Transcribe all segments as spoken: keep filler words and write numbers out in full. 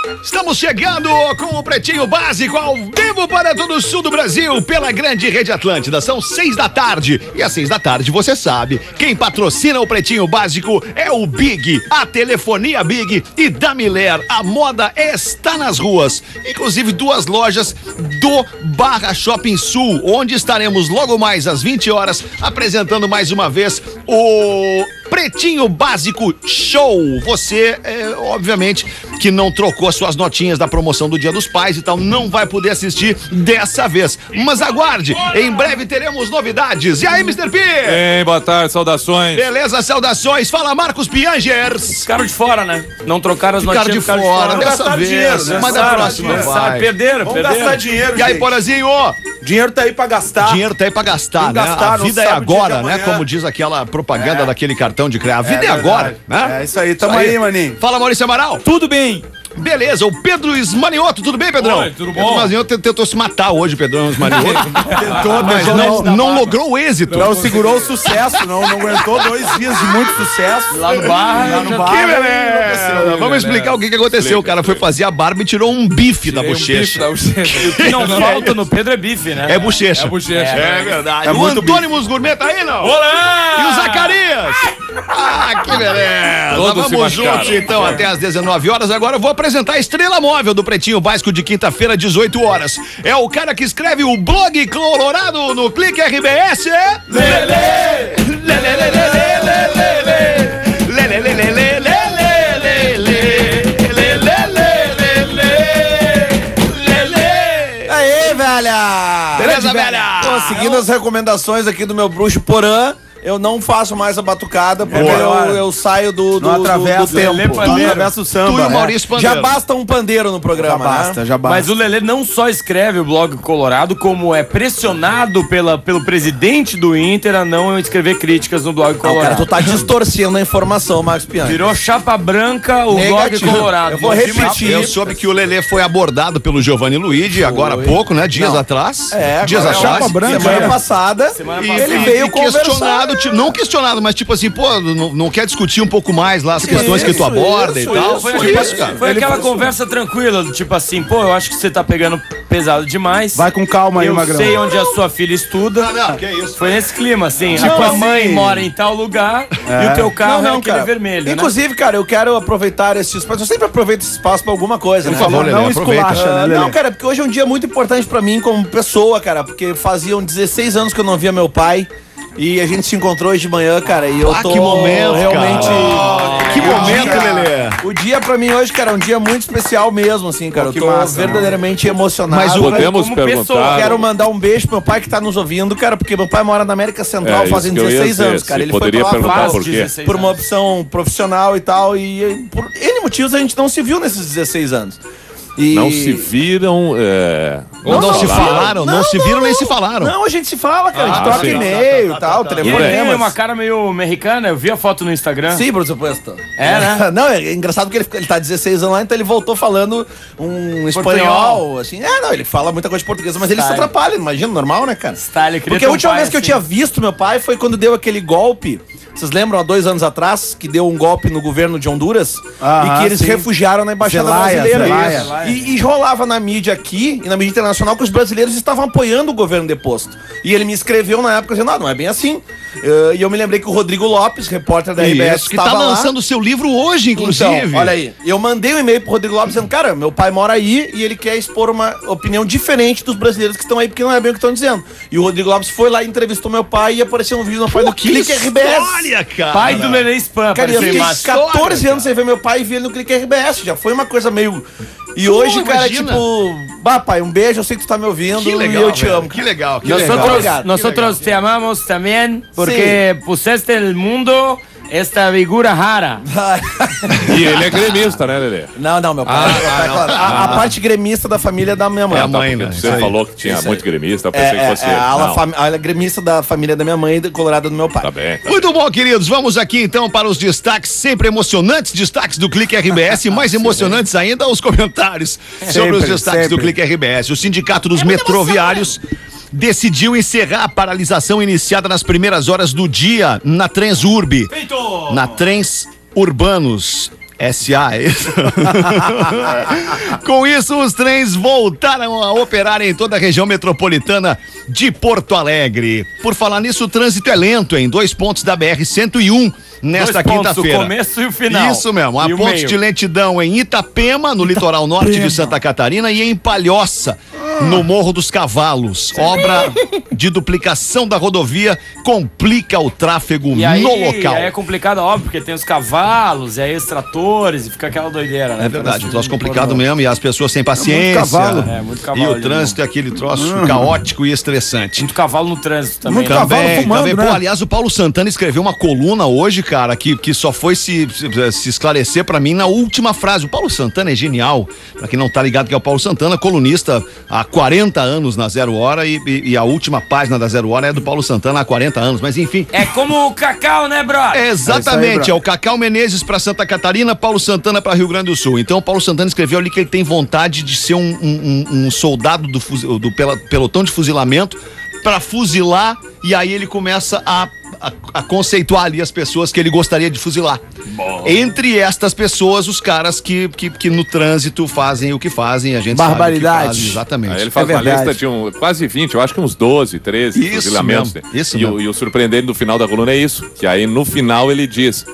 Estamos chegando com o Pretinho Básico ao vivo para todo o sul do Brasil pela grande Rede Atlântida. São seis da tarde e às seis da tarde você sabe, quem patrocina o Pretinho Básico é o Big, a telefonia Big e da Miller. A moda está nas ruas, inclusive duas lojas do Barra Shopping Sul, onde estaremos logo mais às vinte horas apresentando mais uma vez o Pretinho Básico Show. Você, é, obviamente, que não trocou as suas notinhas da promoção do Dia dos Pais e tal, não vai poder assistir dessa vez. Mas aguarde, em breve teremos novidades. E aí, mister P? Ei, boa tarde, saudações. Beleza, saudações. Fala, Marcos Piangers. Ficaram de fora, né? Não trocaram as Ficaram notinhas. De ficaram fora, de fora dessa vez. Dinheiro, né? Mas da próxima né? vai. Perderam, Vamos perderam. gastar dinheiro, E aí, gente. Porazinho? Dinheiro tá aí pra gastar. Dinheiro tá aí pra gastar, Tem que né? gastar, A não vida é sabe o dia agora, de né? amanhã. Como diz aquela propaganda É. daquele cartão de crédito. A vida é, É agora, né? É isso aí, tamo Isso aí, maninho. Fala, Maurício Amaral. Tudo bem. Beleza, o Pedro Esmanioto, tudo bem, Pedrão? Oi, tudo bom? Pedro Esmanioto tentou se matar hoje, Pedrão Esmanioto. Tentou, Mas não, não logrou o êxito. Não segurou o sucesso, não, não aguentou dois dias de muito sucesso. Lá no bar. Lá no já- bar. Que Ah, beleza! Vamos explicar o que, que aconteceu. O cara foi fazer a barba e tirou um bife da Tirei um bife bochecha. da bochecha. O que não falta no Pedro é bife, né? É bochecha. É bochecha. É verdade. É o muito Antônio Musgourmet tá aí, não? Olá! E o Zacarias? Ah, que beleza! Todos se Vamos machucaram. juntos, então, até às dezenove horas. Agora eu vou apresentar a estrela móvel do Pretinho Básico de quinta-feira, dezoito horas. É o cara que escreve o blog Colorado no Clique R B S. Lele! Lele, lele, lele, lele, lele, lele, lele, lele, lele, lele, lele. Aê, velha! Beleza, velha? Pô, seguindo as recomendações aqui do meu bruxo Porã, eu não faço mais a batucada, porque Boa. eu, eu saio do, do, Não do, atravessa, do tempo. Lelê Pandeiro. Não atravessa o samba. Tu e o é. Maurício Pandeiro. Já basta um pandeiro no programa, Já basta, né? já basta. Mas o Lelê não só escreve o blog Colorado, como é pressionado pela, pelo presidente do Inter a não escrever críticas no blog Não, cara, Colorado. tu tá distorcendo a informação, Marcos Piano. Virou chapa branca o Negativo. blog Colorado. Eu vou Não vi mais- repetir. Eu soube que o Lelê foi abordado pelo Giovanni Luigi agora há pouco, né? Dias Não. atrás. É, Dias agora é atrás. chapa branca. Semana passada, Semana E passada. ele ele veio questionado, conversar. tipo, não questionado, mas tipo assim, pô, não, não quer discutir um pouco mais lá as questões que tu Isso, aborda isso, e tal? isso, Foi Foi, isso, isso, cara. foi Ele aquela foi- conversa tranquila, do tipo assim, pô, eu acho que você tá pegando pesado demais. Vai com calma aí, Eu Magrão. sei onde a sua filha estuda. Não, não, que isso. Foi nesse clima, assim. Tipo a tua assim- mãe mora em tal lugar e o teu carro Não, é não, aquele cara. vermelho, Inclusive, cara, eu quero aproveitar esse espaço. Eu sempre aproveito esse espaço pra alguma coisa, né? Por favor, Lelê, não aproveita. esculacha, né, Ah, Lelê? não, cara, porque hoje é um dia muito importante pra mim como pessoa, cara, porque faziam dezesseis anos que eu não via meu pai e a gente se encontrou hoje de manhã, cara, e eu Ah, tô que momento, realmente... cara. Que O momento, dia- Lelê. O dia pra mim hoje, cara, é um dia muito especial mesmo, assim, cara. Pô, que eu tô massa, verdadeiramente emocionado. Mas o- Podemos como perguntar. pessoa, Quero mandar um beijo pro meu pai que tá nos ouvindo, cara, porque meu pai mora na América Central É, fazem isso que eu ia dezesseis dizer, anos, cara. se Ele foi poderia pra lá perguntar faz por quê. dezesseis por uma anos. opção profissional e tal, e por N motivos a gente não se viu nesses dezesseis anos. E... Não se viram. É... Ou não, Não, se não, falaram, não, não, se não, viram nem não. se falaram. Não, a gente se fala, cara. a gente Ah, troca sim. e-mail e tal, E ele telefonemas. tem uma cara meio mexicana, eu vi a foto no Instagram. Sim, por supuesto. É, né? Não, é engraçado que ele, ele tá dezesseis anos lá, então ele voltou falando um espanhol, assim. É, não, ele fala muita coisa de português, mas ele se Style. atrapalha, imagina, normal, né, cara? Style, eu queria Porque ter a um última pai vez que eu assim. tinha visto meu pai foi quando deu aquele golpe. Vocês lembram, há dois anos atrás, que deu um golpe no governo de Honduras? Aham, e que eles sim. refugiaram na Embaixada Zelaya, Brasileira. Zelaya. E, e rolava na mídia aqui e na mídia internacional que os brasileiros estavam apoiando o governo deposto. E ele me escreveu na época dizendo, ah, não é bem assim. Eh, e eu me lembrei que o Rodrigo Lopes, repórter da R B S, Isso, que tá estava lá. lançando o seu livro hoje, inclusive. Então, olha aí, eu mandei um e-mail pro Rodrigo Lopes dizendo, cara, meu pai mora aí e ele quer expor uma opinião diferente dos brasileiros que estão aí, porque não é bem o que estão dizendo. E o Rodrigo Lopes foi lá e entrevistou meu pai e apareceu um vídeo no pai do Que Clique R B S. história, cara. Pai do Lelê Spam, Cara, eu apareceu fiquei embaixo. catorze anos sem ver meu pai e vi ele no Clique R B S. Já foi uma coisa meio... E hoje, cara, imagina. tipo... Bah, pai, um beijo, eu sei que tu tá me ouvindo Que legal, e eu te velho. amo. Que legal, que Nosotros, legal. Obrigado. nosotros te amamos también porque pusiste el mundo esta figura rara. E ele é gremista, né, Lelê? Não, não, meu pai. Ah, meu pai, ah, não. claro. a, a parte gremista da família é da minha mãe. É a mãe, Porque né? Você Isso aí. falou que tinha Isso muito aí. gremista, eu É, pensei que é, fosse é ele. a ala Não, fami- a ala gremista da família da minha mãe e da colorada do meu pai. Tá bem, tá Muito bom, queridos. Vamos aqui então para os destaques, sempre emocionantes destaques do Clique R B S, e mais emocionantes ainda os comentários sobre os Sempre, destaques do sempre. Clique R B S. O Sindicato dos Metroviários decidiu encerrar a paralisação iniciada nas primeiras horas do dia na Transurb, na Trans Urbanos. S A, é isso? Com isso, os trens voltaram a operar em toda a região metropolitana de Porto Alegre. Por falar nisso, o trânsito é lento em dois pontos da B R cento e um nesta quinta-feira. O começo e o final. Isso mesmo, há E o pontos meio. de lentidão em Itapema, no litoral norte de Santa Catarina, e em Palhoça, no Morro dos Cavalos. Obra de duplicação da rodovia complica o tráfego E aí, no local. aí é complicado, óbvio, porque tem os cavalos, e aí os tratores, e fica aquela doideira, né? É verdade, um Parece troço um complicado pornô. mesmo, e as pessoas sem paciência. cavalo. É, muito cavalo E o ali, trânsito é aquele troço Uhum. caótico e estressante. Muito cavalo no trânsito também. Muito né? cavalo Também, fumando, também. né? Pô, aliás, o Paulo Santana escreveu uma coluna hoje, cara, que, que só foi se, se, se esclarecer pra mim na última frase. O Paulo Santana é genial. Pra quem não tá ligado que é o Paulo Santana, colunista há quarenta anos na Zero Hora e, e, e a última página da Zero Hora é do Paulo Santana há quarenta anos. Mas enfim, É como o Cacau, né, bro? é exatamente, É isso aí, é o Cacau Menezes pra Santa Catarina, Paulo Santana pra Rio Grande do Sul. Então o Paulo Santana escreveu ali que ele tem vontade de ser um, um- um- um soldado do, fuzil- do pela- pelotão de fuzilamento pra fuzilar, e aí ele começa a, a, a conceituar ali as pessoas que ele gostaria de fuzilar. Entre estas pessoas, os caras que, que, que no trânsito fazem o que fazem, a gente Barbaridade. sabe o que fazem, exatamente. Aí ele faz É uma verdade. lista de um, quase vinte, eu acho que uns doze, treze Isso fuzilamentos. mesmo, né? isso e, o, mesmo. e o surpreendente no final da coluna é isso. Que aí no final ele diz.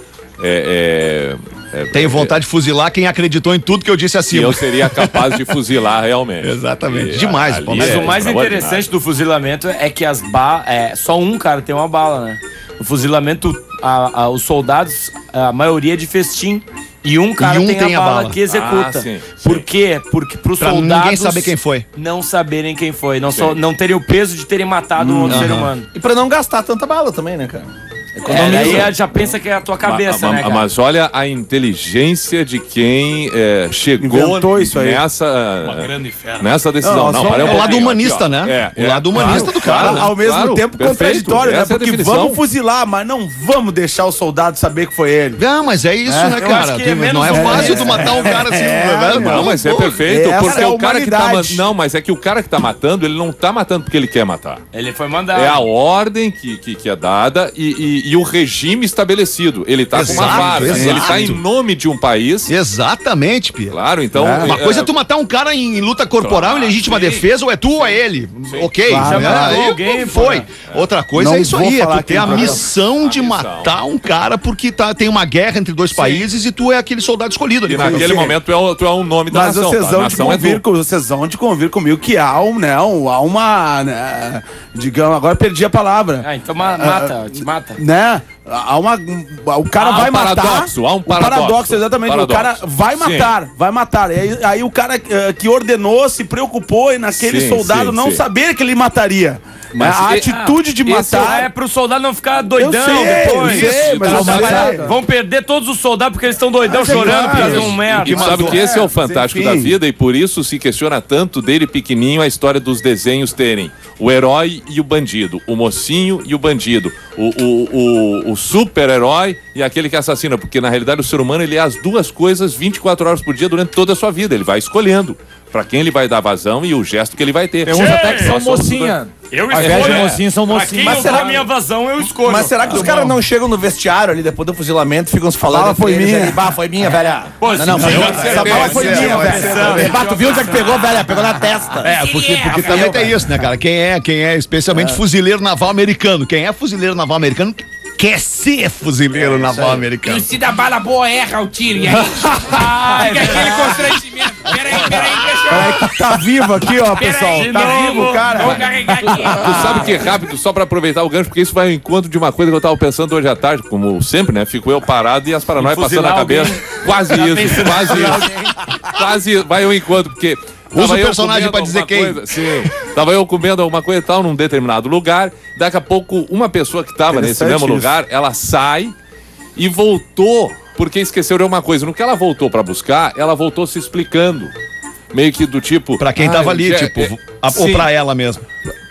É, é, é, Tenho vontade de fuzilar quem acreditou em tudo que eu disse que acima. eu seria capaz de fuzilar realmente. Exatamente. E Demais, ali pô, Mas é o mais extraordinário. interessante do fuzilamento é que as balas. É, só um cara tem uma bala, né? O fuzilamento, a- a- os soldados, a maioria é de festim. E um cara um tem, tem a a bala, bala. que executa. Ah, sim, Por sim. quê? Porque pros Pra soldados ninguém saber quem foi. não saberem quem foi. Não, Sim. só, não terem o peso de terem matado um outro ser humano. E pra não gastar tanta bala também, né, cara? É, daí já pensa que é a tua cabeça, Ma- né, ma- cara? Mas olha a inteligência de quem é, chegou Inventou isso aí. nessa, grande fera. nessa decisão. Não, Não, só- para um É o lado pouquinho, humanista, aqui, ó. né? É, O é. lado humanista do cara, Ao, né? ao mesmo Claro, tempo perfeito. contraditório, né? Essa é a Porque definição. vamos fuzilar, mas não vamos deixar o soldado saber que foi ele. Não, mas é isso, né, Eu cara? acho que Tem- é menos não é um- fácil é, tu matar um cara assim. né? Não, mas é Pô, perfeito, essa porque é a o cara que tá humanidade. ma- Não, mas é que o cara que tá matando, ele não tá matando porque ele quer matar. Ele foi mandado. É a ordem que, que, que é dada e, e- e o regime estabelecido. Ele tá com uma Exato, farsa. exato. Ele tá em nome de um país. Exatamente, Pia. Claro, então. Uma é- coisa é tu matar um cara em luta corporal, Claro, em legítima sim. defesa, ou é tu ou é ele. Ok, Claro, né? já matou Aí alguém, foi. pô. Outra coisa Não é isso vou aí, é falar tu aqui ter no a programa. missão de A missão. matar um cara porque tá, tem uma guerra entre dois países e tu é aquele soldado escolhido ali. E naquele momento tu é, o- tu é um nome da Mas nação. vocês tá? A vão de nação é convir, tu. com, vocês vão de convir comigo que há um, né, um, há uma, né, digamos, agora perdi a palavra. Ah, então ma- mata, te mata. Né? Há uma. O cara Há um vai matar. paradoxo, há um O paradoxo. exatamente. Paradoxo. O cara vai Sim. matar, vai matar. E aí, aí o cara eh, que ordenou se preocupou em naquele Sim, soldado sim, não sim. saber que ele mataria. Mas a e- atitude de esse matar. É pro soldado não ficar doidão Eu sei, depois. eu sei, mas Tá eu sei. trabalhado. Vão perder todos os soldados porque eles estão doidão Ah, chorando por causa de um isso. merda. E sabe que esse é o fantástico enfim. da vida e por isso se questiona tanto dele pequenininho a história dos desenhos terem o herói e o bandido, o mocinho e o bandido, o, o, o, o super-herói e aquele que assassina, porque na realidade o ser humano ele é as duas coisas vinte e quatro horas por dia durante toda a sua vida, ele vai escolhendo pra quem ele vai dar vazão e o gesto que ele vai ter. Tem uns até que são Nós somos mocinha. Eu Ao invés de escolho, é. mocinho, são Pra mocinhos. quem Mas eu será dou a minha vazão, eu escolho. Mas será que os caras não chegam no vestiário ali depois do fuzilamento e ficam se falando? Bala foi entre eles minha. ali, bah, foi minha, velha. Pô, Não, não, sim, foi sim, minha. sim, Essa sim, bala foi sim, minha, sim, velho. sim. Bah, tu viu onde é que pegou, velha? Pegou na testa. É, porque, porque também tem isso, né, cara? Quem é, quem é especialmente fuzileiro naval americano, quem é fuzileiro naval americano quer ser fuzileiro naval americano. Se dá bala boa, erra o tiro. E aí, fica aquele constrangimento. Peraí, peraí, deixa Peraí que tá vivo aqui, ó, pessoal. Peraí, Tá não, vivo, eu cara. vou carregar aqui. Tu sabe que é rápido, só pra aproveitar o gancho, porque isso vai ao encontro de uma coisa que eu tava pensando hoje à tarde, como sempre, né? Fico eu parado e as paranoias E passando na fuzilar cabeça. alguém. Quase isso, quase isso. Quase vai ao encontro, porque. Usa tava o eu personagem comendo pra dizer alguma quem. coisa- sim. Tava eu comendo alguma coisa e tal num determinado lugar. Daqui a pouco, uma pessoa que tava nesse Interessante mesmo isso. lugar, ela sai e voltou, porque esqueceu de uma coisa. No que ela voltou pra buscar, ela voltou se explicando. Meio que do tipo. Pra quem "Ah, tava ali, é- tipo, é- a- ou sim. pra ela mesmo.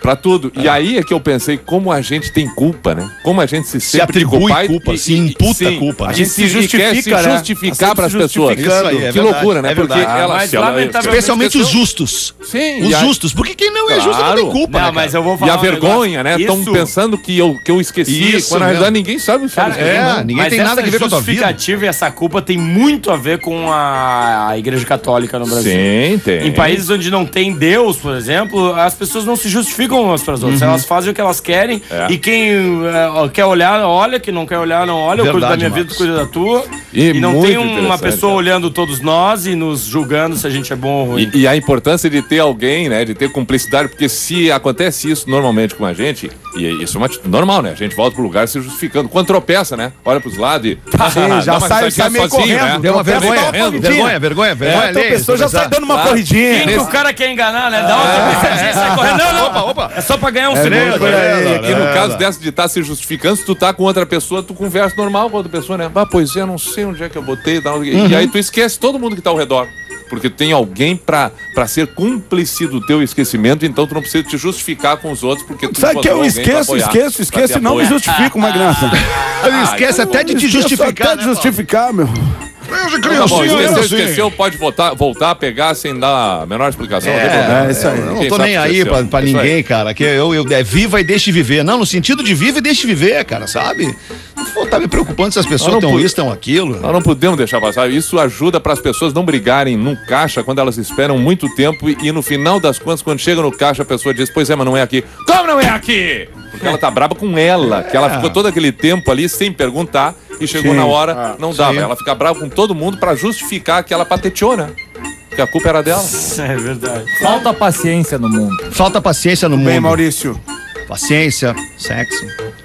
Pra tudo. E aí é que eu pensei como a gente tem culpa, né? Como a gente se Se sempre atribui culpar culpa, e- se e- imputa sim, culpa. A A gente gente se se quer justifica, se né? justificar Tá pras sempre pessoas. justificando. Isso aí, é que verdade, loucura, né? é Porque verdade. ela, Mas se ela- lamentavelmente- Especialmente os esqueceu- justos. Sim, Os e a- justos. Porque quem não é justo não tem Claro. culpa, Não, né, mas cara? eu vou E falar a um vergonha, né? negócio. Estão Isso- pensando que eu, que eu esqueci, Isso quando na mesmo. verdade ninguém sabe o que Cara, É, é, ninguém mas tem nada essa que ver com a tua vida. justificativa e essa culpa tem muito a ver com a, a Igreja Católica no Brasil. Sim, tem. Em países onde não tem Deus, por exemplo, as pessoas não se justificam umas para as outras. Elas fazem o que elas querem É. e quem é, quer olhar, olha. Quem não quer olhar, não olha. Eu cuido da Verdade, minha vida, tu Marcos. cuida da tua. E E, não muito tem uma interessante, pessoa cara. olhando todos nós e nos julgando se a gente é bom ou ruim. E, e a importância de ter alguém, né? De ter cumplicidade, porque se acontece isso normalmente com a gente, e isso é uma atitude normal, né? A gente volta pro lugar se justificando. Quando tropeça, né? Olha pros lados e. Sim, já dá uma sai- risadinha sai meio correndo. né? Deu uma Tropeça, vergonha. dá uma corridinha. Vergonha, vergonha, vergonha. É, então a alheia, pessoa já tropeçar. sai dando uma Claro. corridinha. Quem que o cara quer enganar, né? Dá uma tropeçadinha e sai correndo. Não, não. Opa, opa. É só pra ganhar um É segundo. mesmo, Olha aí, é, Aqui no é, caso é. dessa de estar se justificando, se tu tá com outra pessoa, tu conversa normal com outra pessoa, né? Ah, pois é, eu não sei onde é que eu botei. Dá um- E aí tu esquece todo mundo que tá ao redor. Porque tu tem alguém pra, pra ser cúmplice do teu esquecimento, então tu não precisa te justificar com os outros, porque tu Sabe que encontrou eu alguém pra esqueço, apoiar, esqueço, pra esqueço te e não me apoiar. justifico, Magnaça. Ele esquece até de te Esqueço justificar, até né, de justificar, meu. Desde Então tá bom, criancinha, esqueceu, era assim. esqueceu, pode voltar, voltar a pegar sem dar a menor explicação. não tem É, problema. é isso aí. Eu não Quem tô sabe nem aí esqueceu. pra, pra Isso aí. ninguém, cara. Que eu, eu é viva e deixe viver. Não, no sentido de viva e deixe viver, cara, sabe? Não vou estar me preocupando se as pessoas não estão pude- isso, estão aquilo. Nós não podemos deixar passar. Isso ajuda para as pessoas não brigarem no caixa quando elas esperam muito tempo e, e no final das contas, quando chega no caixa, a pessoa diz, pois é, mas não é aqui. Como não é aqui? Porque ela tá braba com ela, que ela ficou todo aquele tempo ali sem perguntar e chegou Sim. na hora, não dava. sim. Ela fica brava com todo mundo para justificar que ela pateteou, né? Que a culpa era dela. É verdade. Falta paciência no mundo. Falta paciência no Bem, mundo. Maurício. Paciência, sexo.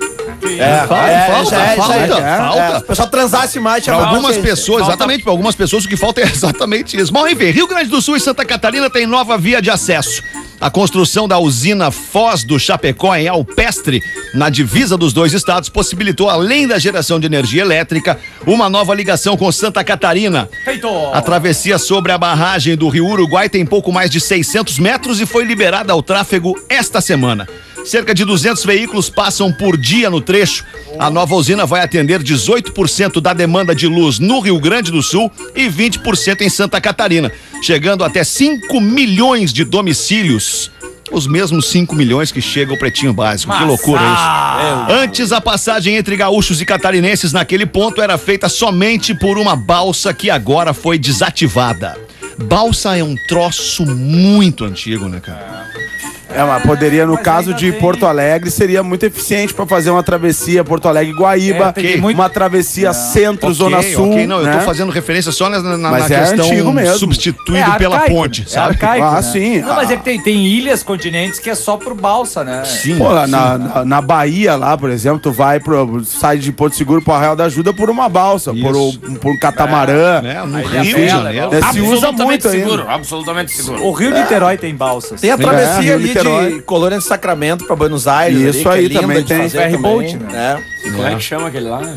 É, falta, é, falta, já é, falta, já é, já é. falta. É, o pessoal transasse mais, Para chamava algumas paciência. pessoas, Falta- exatamente, para algumas pessoas o que falta é exatamente isso. Bom, enfim, Rio Grande do Sul e Santa Catarina tem nova via de acesso. A construção da usina Foz do Chapecó em Alpestre, na divisa dos dois estados, possibilitou, além da geração de energia elétrica, uma nova ligação com Santa Catarina. A travessia sobre a barragem do Rio Uruguai tem pouco mais de seiscentos metros e foi liberada ao tráfego esta semana. Cerca de duzentos veículos passam por dia no trecho. A nova usina vai atender dezoito por cento da demanda de luz no Rio Grande do Sul e vinte por cento em Santa Catarina, chegando até cinco milhões de domicílios. Os mesmos cinco milhões que chega o Pretinho Básico. Que loucura isso. Antes, a passagem entre gaúchos e catarinenses naquele ponto era feita somente por uma balsa que agora foi desativada. Balsa é um troço muito antigo, né, cara? É, mas poderia, no caso de Porto Alegre, seria muito eficiente pra fazer uma travessia Porto Alegre-Guaíba, É, tem muito- uma travessia centro-zona Ok, sul. ok, não, eu né? tô fazendo referência só na, na, na Mas é questão antigo mesmo. substituído É pela arcaico, ponte, né? É sabe? arcaico, Ah, né? sim. Não, mas é que tem, tem ilhas, continentes que é só por balsa, né? Sim, Pô, lá sim. na, na, na Bahia, lá, por exemplo, tu vai pro. Sai de Porto Seguro pro Arraial da Ajuda por uma balsa, por, o- por um catamarã. Né? No Ilha Rio de Bela, Janeiro. né? É, se usa Absolutamente muito seguro, ainda. absolutamente seguro. O Rio de Niterói tem balsas. Tem a travessia Rio, ali Niterói. de Colônia de Sacramento pra Buenos Aires. Isso ali, aí que é linda também de tem. fazer Ferry também, boat, né? É. Como é que chama aquele lá?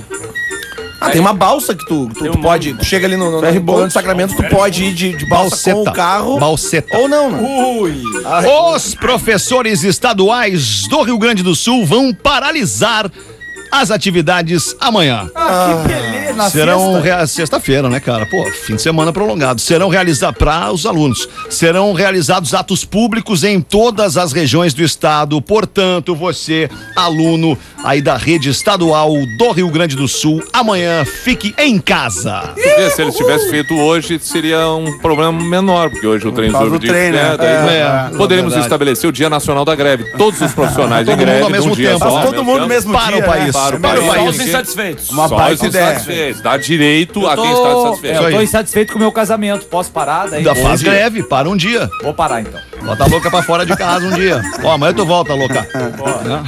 Ah, tem uma balsa que tu, tu, Tem tu um pode. nome, Tu chega ali no, no, Ferry no boat. Colônia de Sacramento, tu pode ir de, de balsa com o carro. Balseta. Ou não, né? Ui! Os professores estaduais do Rio Grande do Sul vão paralisar as atividades amanhã. Ah, que beleza! Na Serão sexta. rea- sexta-feira, né, cara? Pô, fim de semana prolongado. Serão realizados para os alunos. Serão realizados atos públicos em todas as regiões do estado. Portanto, você, aluno aí da rede estadual do Rio Grande do Sul, amanhã fique em casa. Porque se eles tivessem feito hoje, seria um problema menor, porque hoje o treino causa do de trem, né? daí É, poderíamos verdade. estabelecer o Dia Nacional da Greve. Todos os profissionais Todo em greve mundo ao num mesmo dia tempo. só, Faz ao todo mundo no mesmo Para dia, o país. né? Para o Para país. o Só país. os insatisfeitos. Uma Só baita os ideia. insatisfeitos. Dá direito a Tô- quem está é, insatisfeito. eu tô aí. insatisfeito com o meu casamento. Posso parar? Daí Ainda faz Hoje- greve, para um dia. Vou parar então. Bota a louca pra fora de casa um dia. Ó, amanhã tu volta, louca. Né?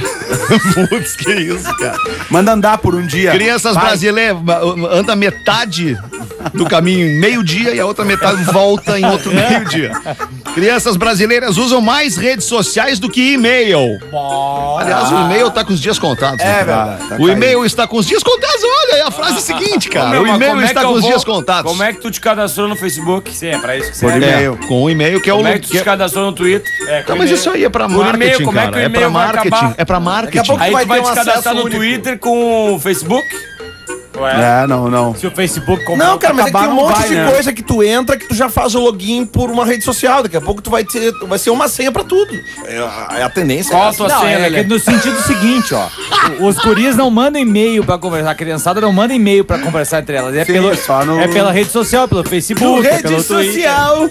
Putz, que isso, cara. Manda andar por um dia. Crianças Vai. brasileiras anda metade do caminho em meio-dia e a outra metade volta em outro meio-dia. Crianças brasileiras usam mais redes sociais do que e-mail. Aliás, o e-mail tá com os dias contados. né? É verdade, tá O e-mail está com os dias contados. Olha a frase é a seguinte, cara. Meu, o mas e-mail como é está que eu com os vou- dias contados. Como é que tu te cadastrou no Facebook? Sim, é pra isso que Por serve. e-mail. É, com o e-mail que é o... Como é que tu que te é- cadastrou no Twitter? É, Não, mas isso aí é pra Por e-mail, marketing, como é que cara. o É e-mail pra vai marketing. acabar? É pra marketing. pouco Aí vai tu vai ter um te cadastrar acesso no único. Twitter com o Facebook? É, não, não. Se o Facebook comprar Não, cara, mas é que acabar, tem um não monte vai, de né? coisa que tu entra que tu já faz o login por uma rede social. Daqui a pouco tu vai ter, vai ser uma senha pra tudo. É a, é a tendência. Qual é a essa. tua Não, senha, é Lelê? que no sentido seguinte, ó. o- Os guris não mandam e-mail pra conversar. A criançada não manda e-mail pra conversar entre elas. É, Sim, pelo, só no- é pela rede social, pelo Facebook, é pelo Twitter.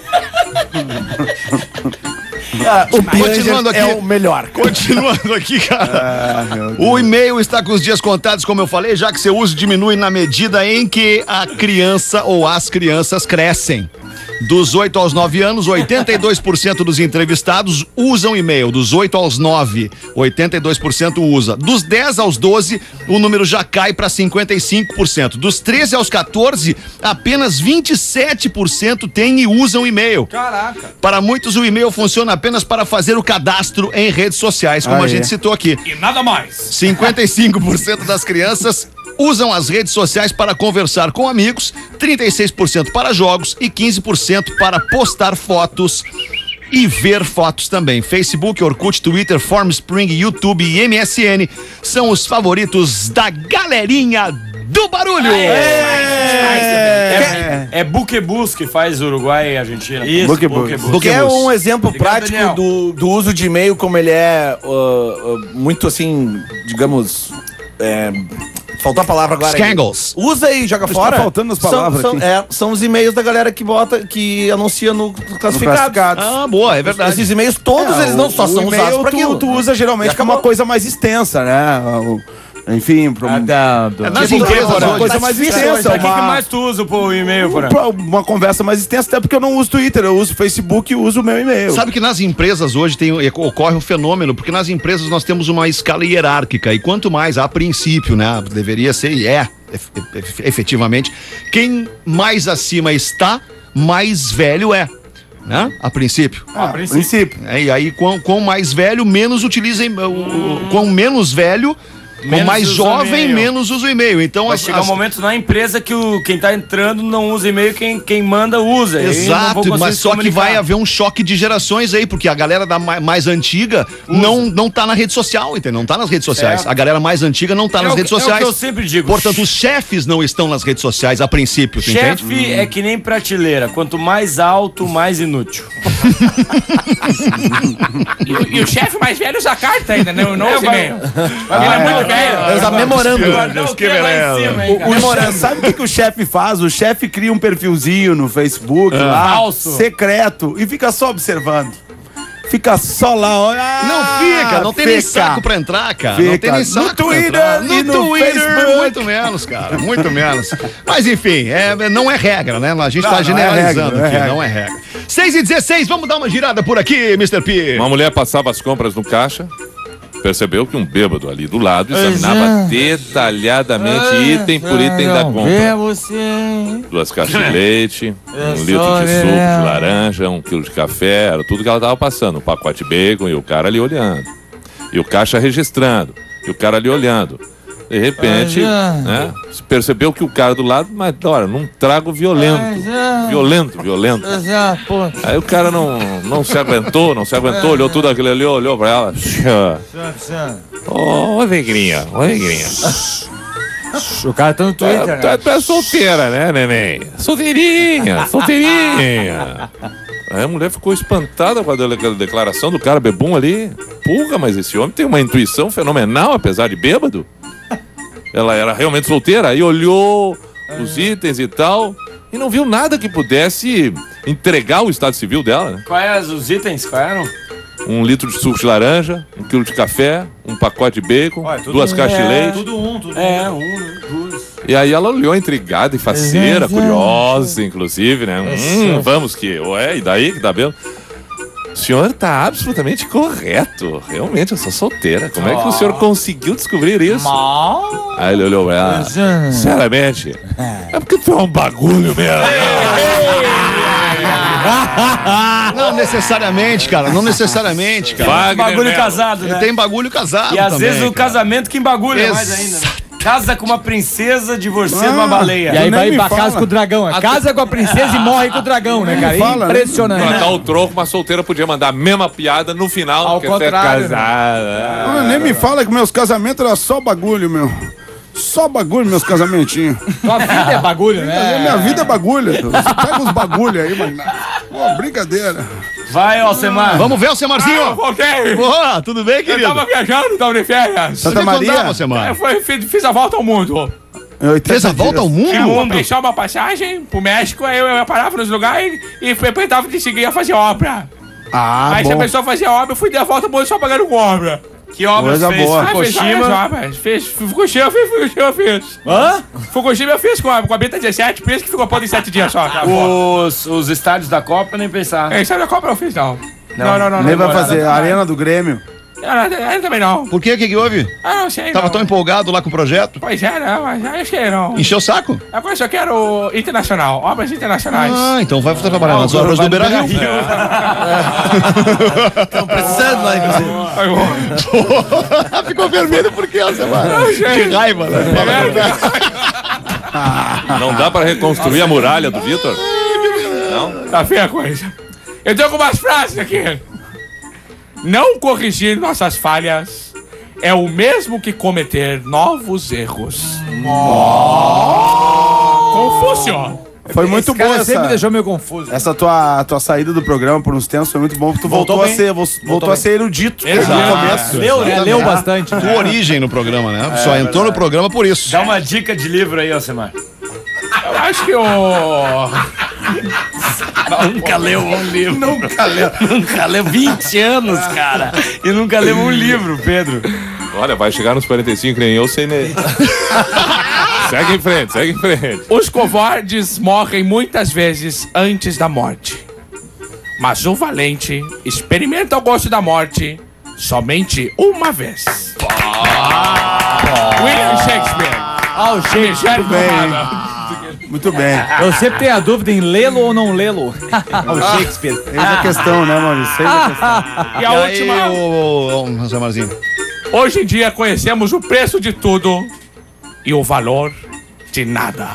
Ah, o Continuando Pianger aqui. é o melhor. Continuando aqui, cara. Ah, meu Deus. O e-mail está com os dias contados, como eu falei, já que seu uso diminui na medida em que a criança ou as crianças crescem. Dos oito aos nove anos, oitenta e dois por cento dos entrevistados usam e-mail. Dos oito aos nove, oitenta e dois por cento usa. Dos dez aos doze, o número já cai para cinquenta e cinco por cento. Dos treze aos quatorze, apenas vinte e sete por cento têm e usam e-mail. Caraca. Para muitos, o e-mail funciona apenas para fazer o cadastro em redes sociais, como Ah, a é. gente citou aqui. E nada mais. cinquenta e cinco por cento das crianças usam as redes sociais para conversar com amigos, trinta e seis por cento para jogos e quinze por cento para postar fotos e ver fotos também. Facebook, Orkut, Twitter, Formspring, YouTube e M S N são os favoritos da galerinha do barulho. É, é Buquebus que faz Uruguai e Argentina. Isso, Buquebus. Buquebus. Quer um exemplo Obrigado, prático Daniel. do, do uso de e-mail, como ele é uh, uh, muito assim, digamos. É, faltou a palavra agora. aí. Scangles. Usa e joga Está fora. faltando as palavras são, são, aqui. é, são os e-mails da galera que bota, que anuncia no classificados. classificados. Ah, boa, é verdade. Esses e-mails todos, É, eles não o- só o são e-mail usados pra tu, aquilo. tu usa geralmente Já que é uma acabou. coisa mais extensa, né? O- enfim, pra, Ah, tá, tá. É nas tipo, empresas uma hoje. coisa Tá mais difícil extensa. hoje, Pra que, que uma- mais tu usa pro e-mail, Fran? pra uma conversa mais extensa, até porque eu não uso Twitter, eu uso Facebook e uso o meu e-mail. Sabe que nas empresas hoje tem, ocorre um fenômeno, porque nas empresas nós temos uma escala hierárquica e quanto mais, a princípio, né, deveria ser e é, ef- ef- efetivamente, quem mais acima está, mais velho é, né, a princípio. Ah, a princípio. É, e aí, quão, quão mais velho, menos utiliza, e- o, o- quão menos velho, quão Menos mais usa jovem, e-mail. menos usa o e-mail. Então, Vai as- chegar um as- momento na empresa que o, quem tá entrando não usa e-mail, quem, quem manda usa. Aí não vou Exato, conseguir mas se só que comunicar. vai haver um choque de gerações aí, porque a galera da ma- mais antiga não, não tá na rede social, entendeu? Não tá nas redes sociais. Certo. A galera mais antiga não tá É nas o- redes é o sociais. que eu sempre digo. Portanto, os chefes não estão nas redes sociais a princípio, tu entende? Chefe é que nem prateleira. Quanto mais alto, mais inútil. E, o- e o chefe mais velho usa carta ainda, não, não É, usa vai- e-mail. Ele é muito velho. É usar memorando. Não, que é lá em cima, hein, O, cara? o chefe- sabe o que, que o chefe faz? O chefe cria um perfilzinho no Facebook lá, Falso. secreto, e fica só observando. Fica só lá, olha. Não fica, não tem nem fica. saco pra entrar, cara. Não Fica. tem nem No saco pra Twitter entrar. e no Twitter, Facebook. muito menos, cara. Muito menos. Mas enfim, é, não é regra, né? A gente Não, tá não é generalizando regra, não é aqui, regra. não é regra. seis e dezesseis, vamos dar uma girada por aqui, mister P. Uma mulher passava as compras no caixa, percebeu que um bêbado ali do lado examinava detalhadamente item por item da compra. Duas caixas de leite, um litro de suco de laranja, um quilo de café, era tudo que ela tava passando. Um pacote de bacon e o cara ali olhando. E o caixa registrando. E o cara ali olhando. De repente, né, se percebeu que o cara do lado, mas olha, num trago violento. Violento, violento. Aí o cara não, não se aguentou, não se aguentou, olhou tudo aquilo ali, olhou pra ela. Ô, ô, negrinha, ô, negrinha. O cara tá no Tu Twitter, é, tu é- né? tu é solteira, né, neném? Solteirinha, solteirinha. Aí a mulher ficou espantada com a de- declaração do cara bebum ali. Porra, mas esse homem tem uma intuição fenomenal, apesar de bêbado. Ela era realmente solteira, aí olhou os itens e tal, e não viu nada que pudesse entregar o estado civil dela, né? Quais os itens? Quais eram? Um litro de suco de laranja, um quilo de café, um pacote de bacon, Olha, tudo duas um, caixas de é. leite. Tudo um, tudo É, um. um, duas. E aí ela olhou intrigada e faceira, curiosa, inclusive, né? Hum, vamos que... Ué, e daí que tá vendo? O senhor tá absolutamente correto. Realmente, eu sou solteira. Como é que o senhor conseguiu descobrir isso? Aí ele olhou pra ela. Sinceramente, é porque tu é um bagulho mesmo. Não necessariamente, cara. Não necessariamente, cara. Wagner Bagulho Melo. casado, né? Tem bagulho casado E às também, vezes o cara. casamento que embagulha mais ainda. Né? Casa com uma princesa, divorcia de uma Ah, baleia. E aí nem vai me pra fala. casa com o dragão. É casa com a princesa e morre com o dragão, né, cara? fala, né? Impressionante. Pra dar o troco, uma solteira podia mandar a mesma piada no final. Ao porque você é contrário, né? casada. Ah, nem me fala que meus casamentos eram só bagulho, meu. Só bagulho, meus casamentinhos. Tua vida é bagulho, né? Minha vida é bagulho. Você pega uns bagulho aí, mas. Pô, brincadeira. Vai, Alcemar. Vamos ver o Semarzinho. Voltei. Boa, tudo bem, Eu querido? tava viajando, tava de férias. Santa Maria? Contava, Semar. Eu fui- fiz, fiz a volta ao mundo. Em oitenta Fez a volta dias. ao mundo? Comprei só uma passagem pro México, aí eu, eu parava nos lugares e frequentava de seguir a fazer obra. Ah, aí bom. você começou a fazer obra, eu fui dar a volta ao mundo só pagando com obra. Que obras Coisa fez? boa. Ah, fez várias Fukushima. obras. Fez Fukushima, eu fiz, Fukushima eu fiz. Hã? Fukushima eu fiz com a, com a Beta dezessete, por isso que ficou pronto em sete dias só. Tá bom. Os, os estádios da Copa, nem pensar. É, sabe a Copa eu fiz, não. Não, não, não. Nem não, vai não, fazer não, a Arena do Grêmio. Não, não, não, também não. Por quê? O que, que houve? Ah, não sei. Tava não. tão empolgado lá com o projeto? Pois é, não, mas acho que não. Encheu o saco? Agora eu só quero internacional, obras internacionais. Ah, então vai trabalhar nas obras do Beira Rio. Estão precisando lá, inclusive. Aí, ó. Ficou vermelho por quê, Semar? gente. De raiva, né? Não dá pra reconstruir a muralha do Vitor? Tá feia a coisa. Eu tenho algumas frases aqui. Não corrigir nossas falhas é o mesmo que cometer novos erros. Confúcio. Foi muito Esse cara bom sempre essa, me deixou meio confuso. essa tua, tua saída do programa por uns tempos. Foi muito bom, porque tu voltou, Voltou a bem. ser, vo- voltou a ser erudito. Exato. No começo. Leu, né? Leu bastante. Com origem no programa, né? Só entrou no programa por isso. Dá uma dica de livro aí, Alcemar. Eu acho que o... Nunca leu um livro. Nunca leu. Nunca leu vinte anos, cara. E nunca leu um livro, Pedro. Olha, vai chegar nos quarenta e cinco, nem eu sei nem. Segue em frente, segue em frente. Os covardes morrem muitas vezes antes da morte. Mas o valente experimenta o gosto da morte somente uma vez. William Shakespeare. Ah, o Shakespeare. Michele bem. Tomada. Muito bem. Eu sempre tenho a dúvida em lê-lo ou não lê-lo. O Shakespeare. Eis a questão, né, Maurício? Eis a questão. E a E aí, última. o, o Semarzinho? Hoje em dia conhecemos o preço de tudo e o valor de nada.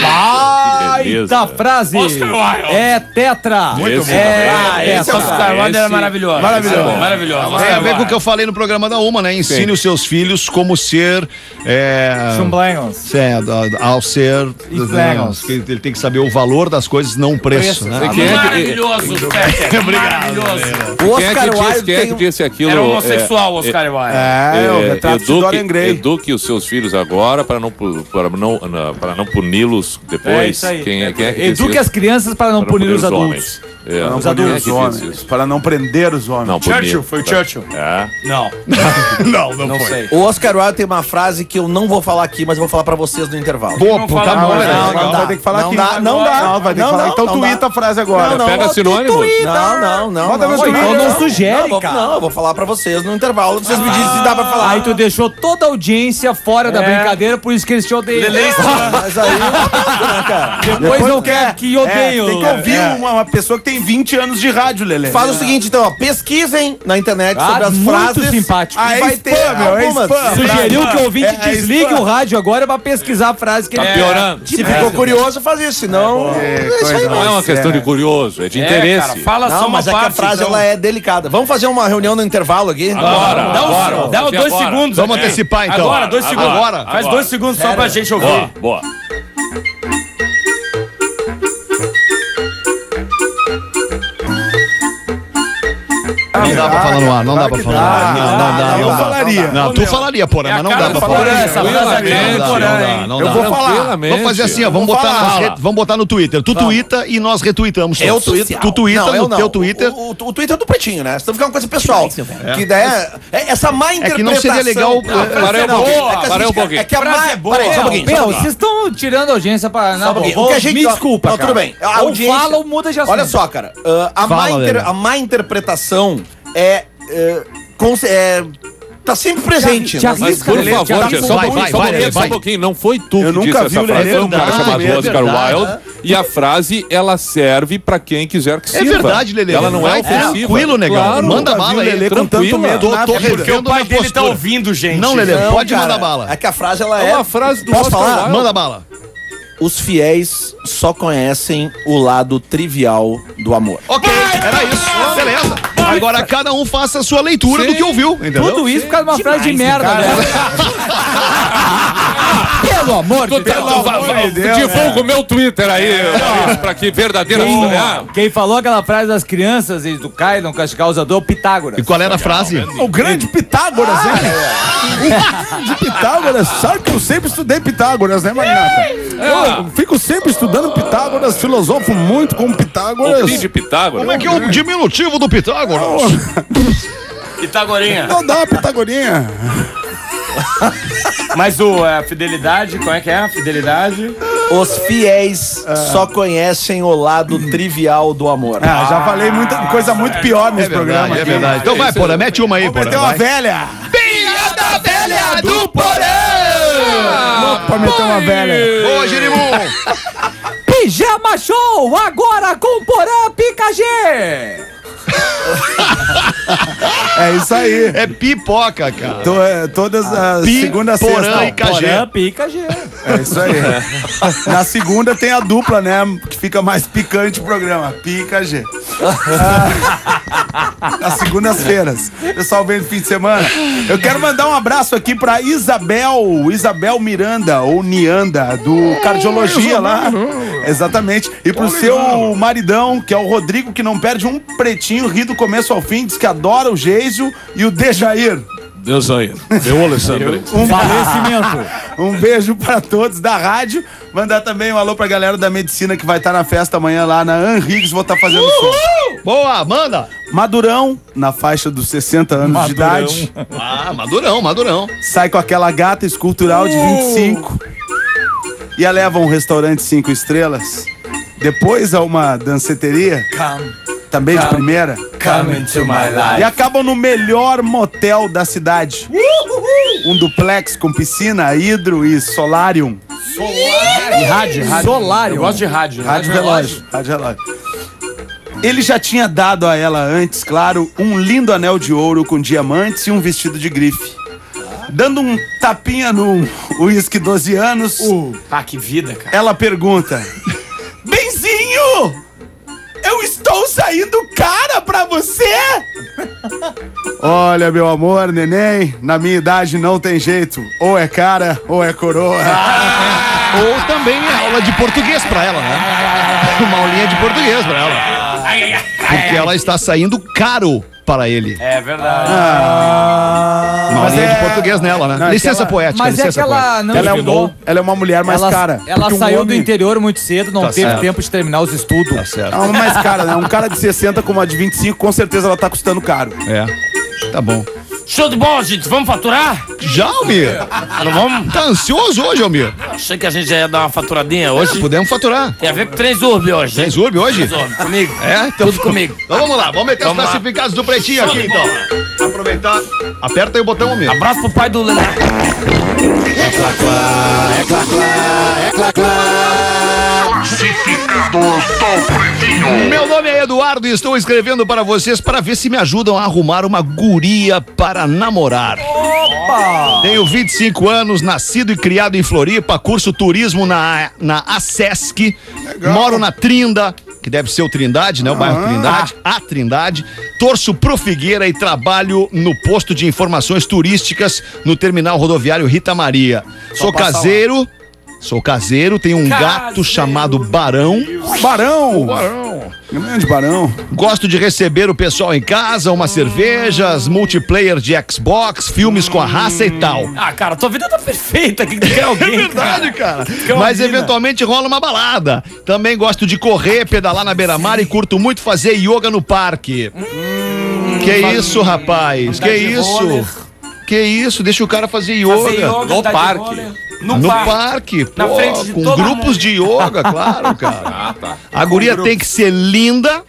Baita frase. Oscar Wilde. É tetra. Muito bom. É, Ah, é esse Oscar Wilde era esse- maravilhoso. Maravilhoso. Maravilhoso. Tem a ver com o que eu falei no programa da Uma, né? Ensine Sim. os seus filhos como ser. É, Chumblangos. é, a- ao ser. Inflangos. que Ele tem que saber o valor das coisas, não o preço, né? Quem é que- Maravilhoso, Peter. Maravilhoso. O Quem é Oscar que disse, Wilde quem é que tem... disse aquilo? Era homossexual, é, Oscar Wilde. É, o É, retrato de eduque, Dorian Gray. eduque os seus filhos agora para não, pu- para não, não- para não puni-los depois. É isso aí. Quem é, quem é que disse Eduque isso? as crianças para não Para punir os adultos. homens. É, Para não quem é punir que os disse homens. isso? Para não prender os homens. Não, punir. Churchill, foi Churchill. É. Não, Não, não, não foi. sei. O Oscar Wilde tem uma frase que eu não vou falar aqui, mas eu vou falar pra vocês no intervalo. Pô, Não pô, fala tá mal, bom, né? né? Não, Não, dá. vai ter que falar Não aqui. dá, não dá. Não, vai ter Não, que falar. não, Então não tuita dá. a frase agora. Não, não. Pega sinônimos. Não, não, não. Bota não, meu não, Twitter. Então não sugere, não, vou- cara. Não, eu vou falar pra vocês no intervalo. Vocês me dizem se dá pra falar. Aí tu deixou toda a audiência fora da É. brincadeira, por isso que eles te odeiam. Mas aí, né, cara? Depois eu quero que É, odeiam. tem que ouvir É. uma, uma pessoa que tem vinte anos de rádio, Lelê. Faz o seguinte, então, ó, pesquisem na internet Ah, sobre as muito frases. simpático. E Ah, é vai spam, ter meu, é algumas. spam. Sugeriu que o ouvinte É, é desligue spam. o rádio agora pra pesquisar a frase que ele Tá piorando. Se ficou curioso, faz isso, senão... É, É isso aí, coisa mesmo. Não é uma questão de curioso, é de interesse. Cara, fala só Não, uma mas é que a parte, frase então. ela é delicada. Vamos fazer uma reunião no intervalo aqui? Agora, Dá, um- agora. dá Fazer dois agora. segundos. Vamos aqui. antecipar, então. Agora, dois Agora, segundos. agora. Faz dois segundos só pra gente ouvir. Boa, boa. Não dá pra falar no ar, não dá pra falar no ar. Não, não dá. Eu não dá. falaria. Não, tu falaria, porra, mas não cara dá do pra Porã, falar. essa frase aqui é do Não dá, Porã, não dá, hein? não Eu dá. vou falar. Tranquilamente. Vamos fazer assim, ó, vamos Vou botar, falar. nas re- vamos botar no Twitter. Tu tuita e nós retweetamos. Eu todos. tuito. Tu tuita Não, eu no não. teu Twitter. O, o, o Twitter é do Pretinho, né? Senão fica uma coisa pessoal. Que daí é, é- essa má É interpretação... que não seria legal. Não, é, Parei um não, pouquinho, é que a parei um gente- pouquinho. É que a Frase má... é boa. Peraí, só um pouquinho. só um Meu, pouquinho. vocês estão tirando a audiência pra. Só Não, um pouquinho. vou, O que a gente- me desculpa. Não, cara. tudo bem. A Ou audiência- fala ou muda de assunto. Olha só, cara. uh, a, má Fala, inter- Lelê. a má interpretação é... é, conse- é tá sempre presente. Já- já- nas- Mas por Lelê, favor, já- Tia, vai, só um vai, pouquinho, vai, só um vai, pouquinho, só vai. um pouquinho. Não foi tu Eu que nunca disse vi essa o frase, Lelê. foi um cara Verdade, chamado é Oscar verdade. Wilde. E a frase, ela serve pra quem quiser que É sirva. verdade, Lelê. Ela não é Vai ofensiva. Tranquilo, negão. Claro. Manda Nunca vi bala o aí. Lelê com tanto tranquila. medo Tô, na tô vida. Porque o revendo pai minha dele tá postura. ouvindo, gente. Não, Lelê, Não, pode cara, mandar bala. É que a frase, ela É é... uma frase do Posso Oscar falar? Wilde. Manda bala. Os fiéis só conhecem o lado trivial do amor. Ok, era isso. Beleza. Agora cada um faça a sua leitura Sim. do que ouviu, entendeu? Tudo isso por causa de uma frase de merda, né? Pelo amor de Tu tá- Deus. tu vai- vai- Divulga o meu Twitter aí, Maurício, pra que verdadeira. Quem, Ah, quem falou aquela frase das crianças e do Caidon, que acho que causador, é o Pitágoras. E qual era a frase? O grande Pitágoras, né? O grande Pitágoras. Sabe que eu sempre estudei Pitágoras, né, Magnata? Eu fico sempre estudando Pitágoras, filosofo muito com o Pitágoras. Pi de Pitágoras. Como é que é o diminutivo do Pitágoras? Pitagorinha. Então dá uma Pitagorinha. Mas o, a fidelidade, como é que é? A fidelidade. Os fiéis só conhecem o lado trivial do amor. Ah, já falei muita coisa muito pior nesse É verdade, programa. é aqui. verdade. Então vai, Porã, mete uma aí, Porã. Tem uma vai. velha. Piada velha do Porã! Louco pra meter uma velha. Boa, Jerimum! Pijama Show, agora com Porã Pica G. É isso aí. É pipoca, cara. To- é, todas as Pi, segunda, Porã sexta. e K G. Porã Pica G. É isso aí. Na segunda tem a dupla, né? Que fica mais picante o programa. Pica G. Ah, nas segundas-feiras. Pessoal vem no fim de semana. Eu quero mandar um abraço aqui pra Isabel, Isabel Miranda, ou Nianda, do Cardiologia lá. Exatamente. E pro seu maridão, que é o Rodrigo, que não perde um pretinho, ri do começo ao fim, diz que adora o Geisio e o Dejair. Deus aí. Meu Alessandro. Um Falecimento. Um beijo pra todos da rádio. Mandar também um alô pra galera da medicina que vai estar na festa amanhã lá na Anrigues. Vou estar fazendo som. Boa, manda! Madurão, na faixa dos sessenta anos de idade. Ah, madurão, madurão. Sai com aquela gata escultural de vinte e cinco. E a leva a um restaurante cinco estrelas. Depois a uma danceteria. Também de primeira. Come into my life. E acabam no melhor motel da cidade. Um duplex com piscina, hidro e solarium. E rádio, rádio. Solário. Eu gosto de rádio. Rádio relógio. Rádio relógio. Ele já tinha dado a ela antes, claro, um lindo anel de ouro com diamantes e um vestido de grife. Dando um tapinha no uísque doze anos, Ah, que vida, cara. ela pergunta: Benzinho! Eu estou saindo cara pra você? Olha, meu amor, neném, na minha idade não tem jeito. Ou é cara, ou é coroa. Ou também é aula de português pra ela, né? Uma aulinha de português pra ela. Porque ela está saindo caro para ele. É verdade. Uma Mas aulinha é- de português nela, né? Não, é que licença ela- poética, Mas é que licença poética. ela não Ela é, estudou. um, ela é uma mulher mais ela, cara. Ela Porque um saiu do homem- interior muito cedo, não Tá teve certo. tempo de terminar os estudos. Tá certo. É uma mais cara, né? Um cara de sessenta com uma de vinte e cinco, com certeza ela tá custando caro. É. Tá bom. Show de bola, gente. Vamos faturar? Já, Almir? Não vamos? Tá ansioso hoje, Almir? Achei que a gente já ia dar uma faturadinha hoje. Podemos faturar. Tem a ver com três urbe hoje. Tem Zurb hoje? Urbe, comigo. É? Então, Tudo comigo. Então vamos lá, vamos meter Vamos os lá. classificados do Pretinho aqui, de então. Aproveitar. Aperta aí o botão, Almir. Abraço pro pai do Leonardo. Meu nome é Eduardo e estou escrevendo para vocês para ver se me ajudam a arrumar uma guria para namorar. Opa! Tenho vinte e cinco anos, nascido e criado em Floripa, curso turismo na, na ASESC. Moro na Trinda, que deve ser o Trindade, né? O bairro Trindade. A Trindade. Torço pro Figueira e trabalho no posto de informações turísticas no terminal rodoviário Rita Maria. Sou caseiro. Sou caseiro, tenho um gato chamado Barão. Barão! Barão! Grande Barão. Gosto de receber o pessoal em casa, umas cervejas, multiplayer de Xbox, filmes com a raça e tal. Ah, cara, tua vida tá perfeita. Que quer alguém? É verdade, cara. uma Mas mina. eventualmente rola uma balada. Também gosto de correr, pedalar na beira-mar e curto muito fazer yoga no parque. que isso, rapaz? Que de roller. isso? Que isso? Deixa o cara fazer yoga. Fazer yoga, No dar de parque. roller. No, No parque. parque, Na pô, frente de com todo grupos mundo. de yoga, claro, cara. Ah, tá. A guria tem que ser linda,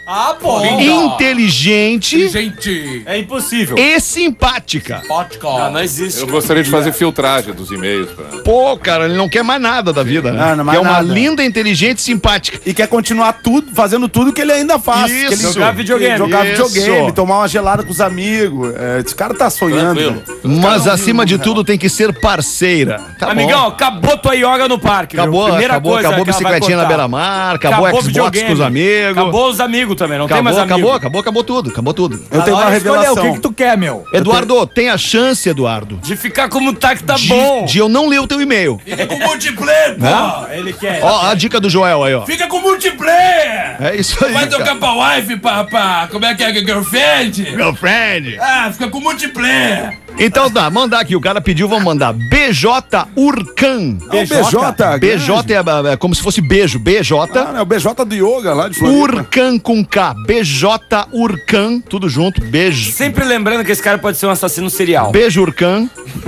Ah, pô. inteligente Gente, É impossível. e simpática. podcast. Não, não existe. Eu gostaria de fazer filtragem dos e-mails. Pra... Pô, cara, ele não quer mais nada da vida, né? Não, não mais quer uma nada. linda, inteligente e simpática. E quer continuar tudo, fazendo tudo que ele ainda faz. Isso. Que ele Jogar videogame. Jogar Isso. videogame, tomar uma gelada com os amigos. É, esse cara tá sonhando. Tranquilo. né? Mas acima de tudo tem que ser parceira. Tá Amigão, bom. acabou tua yoga no parque. viu? Acabou, Primeira acabou, coisa acabou que ela vai bicicletinha na cortar. beira-mar, acabou, Xbox videogame. com os amigos. Acabou os amigos também, não tem Acabou, mais amigos. acabou, acabou, acabou tudo, acabou tudo. Eu tenho uma Agora escolhe, revelação. O que, que tu quer, meu? Eduardo, tem a chance, Eduardo, De ficar como tá que tá de, bom. de eu não ler o teu e-mail. Fica com multiplayer, pô. Ele quer. Ó, a dica do Joel aí, ó. Fica com multiplayer. É isso aí, Vai tocar cara. pra wife, pra, pra... Como é que é? Girlfriend? Girlfriend. Ah, fica com multiplayer. Então tá, mandar aqui, o cara pediu, vamos mandar. B J Urcan. É o B J. B J é, é como se fosse beijo, B J. Ah, é o B J do Yoga lá de Floripa. Urcan com K. B J Urcan, tudo junto. Beijo. Sempre lembrando que esse cara pode ser um assassino serial. Beijo Urcan.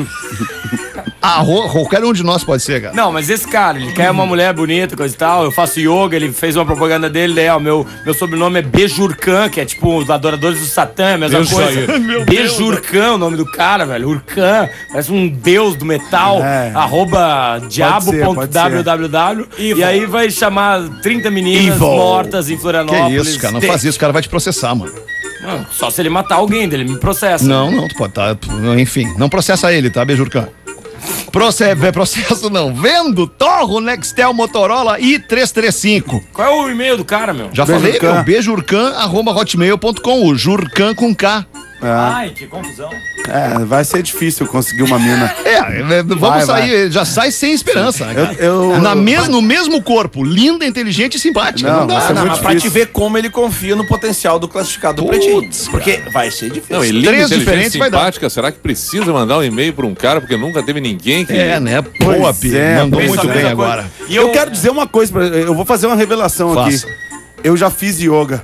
Arro, qualquer um de nós pode ser, cara. Não, mas esse cara, ele quer uma mulher bonita, coisa e tal. Eu faço yoga, ele fez uma propaganda dele, daí, ó, meu, meu sobrenome é Bejurcan, que é tipo os adoradores do Satã, a mesma Deus coisa. aí. Meu Bejurcan, o nome do cara, velho. Urcan, parece um deus do metal. É. Arroba diabo ser, ponto pode w ser. w w. E aí vai chamar trinta meninas Evil. mortas em Que Florianópolis. isso, cara, não De- faz isso, o cara vai te processar, mano. Não, só se ele matar alguém dele, me processa. Não, não, tu pode tá, enfim, não processa ele, tá, Bejurcan? Processo, é processo não. Vendo Torro Nextel Motorola i trezentos e trinta e cinco. Qual é o e-mail do cara, meu? Já Bejurcan. falei, meu, bejurcan arroba hotmail ponto com, o Jurcan com K. Ai, que confusão. É, vai ser difícil conseguir uma mina. É, é, vamos Vai, sair, já sai sem esperança. Né, cara? Eu- eu- Na mes, no mesmo corpo, linda, inteligente e simpática. Não, Não, dá. vai ser Não, muito mas pra te difícil. ver como ele confia no potencial do classificado do Putz, Pretinho. cara. Porque vai ser difícil. Não, e linda, Três inteligente, diferentes vai dar. simpática, será que precisa mandar um e-mail pra um cara porque nunca teve ninguém que... É, né? Pois Boa, Pi. é, Mandou pensa muito a bem mesma coisa. agora. E Eu quero dizer uma coisa, pra, eu vou fazer uma revelação Faça. aqui. Eu já fiz yoga.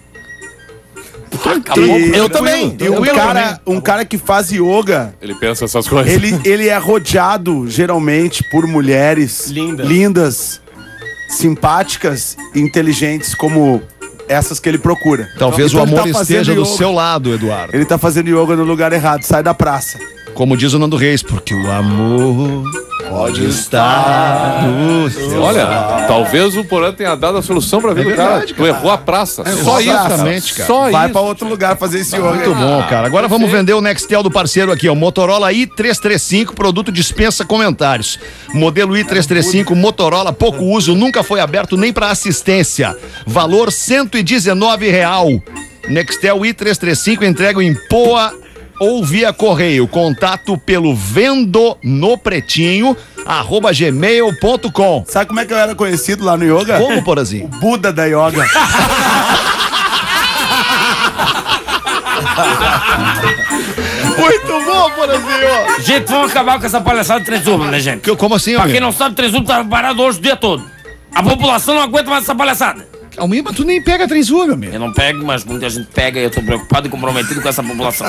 Acabou. E- Eu também. E um Eu cara, um cara que faz yoga, Ele pensa essas coisas. ele, ele é rodeado geralmente por mulheres Lindas. lindas, simpáticas e inteligentes como essas que ele procura. Talvez Então o ele amor tá fazendo esteja do yoga. seu lado, Eduardo. Ele tá fazendo yoga no lugar errado, sai da praça. Como diz o Nando Reis, porque o amor pode estar no seu Olha, talvez o Porã tenha dado a solução pra vida É do cara. verdade, Tu errou a praça. Só isso. Exatamente, cara. Só Vai isso. pra outro lugar fazer esse yoga. Muito bom, cara. Agora vamos vender o Nextel do parceiro aqui, ó. Motorola i trezentos e trinta e cinco, produto dispensa comentários. Modelo i trezentos e trinta e cinco, Motorola, pouco uso, nunca foi aberto nem para assistência. Valor cento e dezenove real. Nextel i trezentos e trinta e cinco, entrega em Poa ou via correio. Contato pelo vendo no pretinho, arroba gmail ponto com. Sabe como é que eu era conhecido lá no yoga? Como, Porazinho? Buda da yoga. Muito bom, Porazinho. Gente, vamos acabar com essa palhaçada de Tresubo, né, gente? Que- Como assim, Pra quem Almir? não sabe, Tresubo tá parado hoje o dia todo. A população não aguenta mais essa palhaçada. Almir, mas tu nem pega Transul, meu amigo. Eu não pego, mas muita gente pega e eu tô preocupado e comprometido com essa população.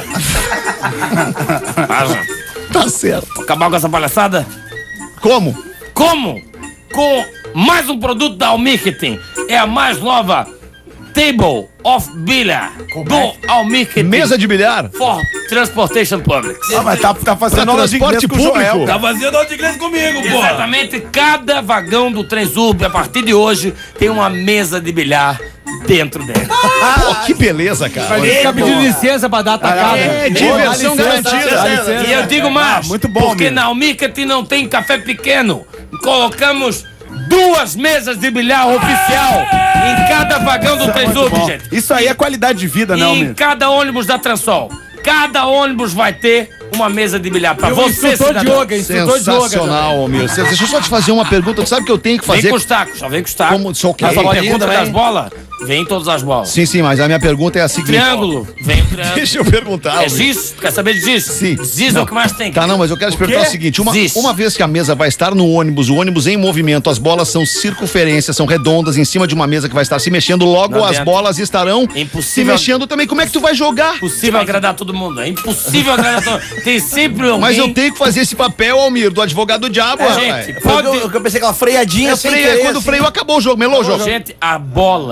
Haja. Tá certo. Acabar com essa palhaçada? Como? Como? Com mais um produto da Almictin. É a mais nova Table of Billiard do Almictin. Mesa de bilhar? For Transportation Public. Ah, mas tá, tá fazendo Pra aula de inglês transporte com o Joel. público? Tá fazendo aula de inglês comigo, pô. Exatamente, cada vagão do Transurb, a partir de hoje, tem uma mesa de bilhar dentro dele. Pô, que beleza, cara. Vai ficar pedindo licença pra dar atacada. É, Pô, diversão dá licença, garantida. dá licença. E eu digo mais, Ah, muito bom, porque amigo. na Almictin não tem café pequeno. Colocamos duas mesas de bilhar oficial em cada vagão do Transurb, Bom, gente. isso aí é qualidade de vida, E não, em meu? cada ônibus da Transol. Cada ônibus vai ter uma mesa de bilhar pra E o você, instrutor de cidadão. yoga, instrutor de yoga. Sensacional, Almir. Cê- Deixa eu só te fazer uma pergunta. Tu sabe que eu tenho que Vem fazer... com os tacos, só vem com os tacos. Como- só que- A sua bolinha pergunta também. das bolas, vem todas as bolas. Sim, sim, mas a minha pergunta é a seguinte. Triângulo, vem o triângulo. Deixa eu perguntar, É Almir. giz? Quer saber de giz? Sim. Giz é o que mais tem. Tá, não, mas eu quero te perguntar quê? o seguinte: uma, Existe. uma vez que a mesa vai estar no ônibus, o ônibus em movimento, as bolas são circunferências, são redondas em cima de uma mesa que vai estar se mexendo, logo Não as adianta. bolas estarão É se impossível. mexendo também. Como é que tu vai jogar? Impossível agradar todo mundo. É impossível agradar todo mundo. Tem sempre alguém. Mas eu tenho que fazer esse papel, Almir, do advogado do diabo, É, rapaz. gente, Foi o que pode. eu, que eu pensei aquela freadinha É sem freio, querer, quando o assim. freio acabou o jogo, melou o jogo. Gente, a bola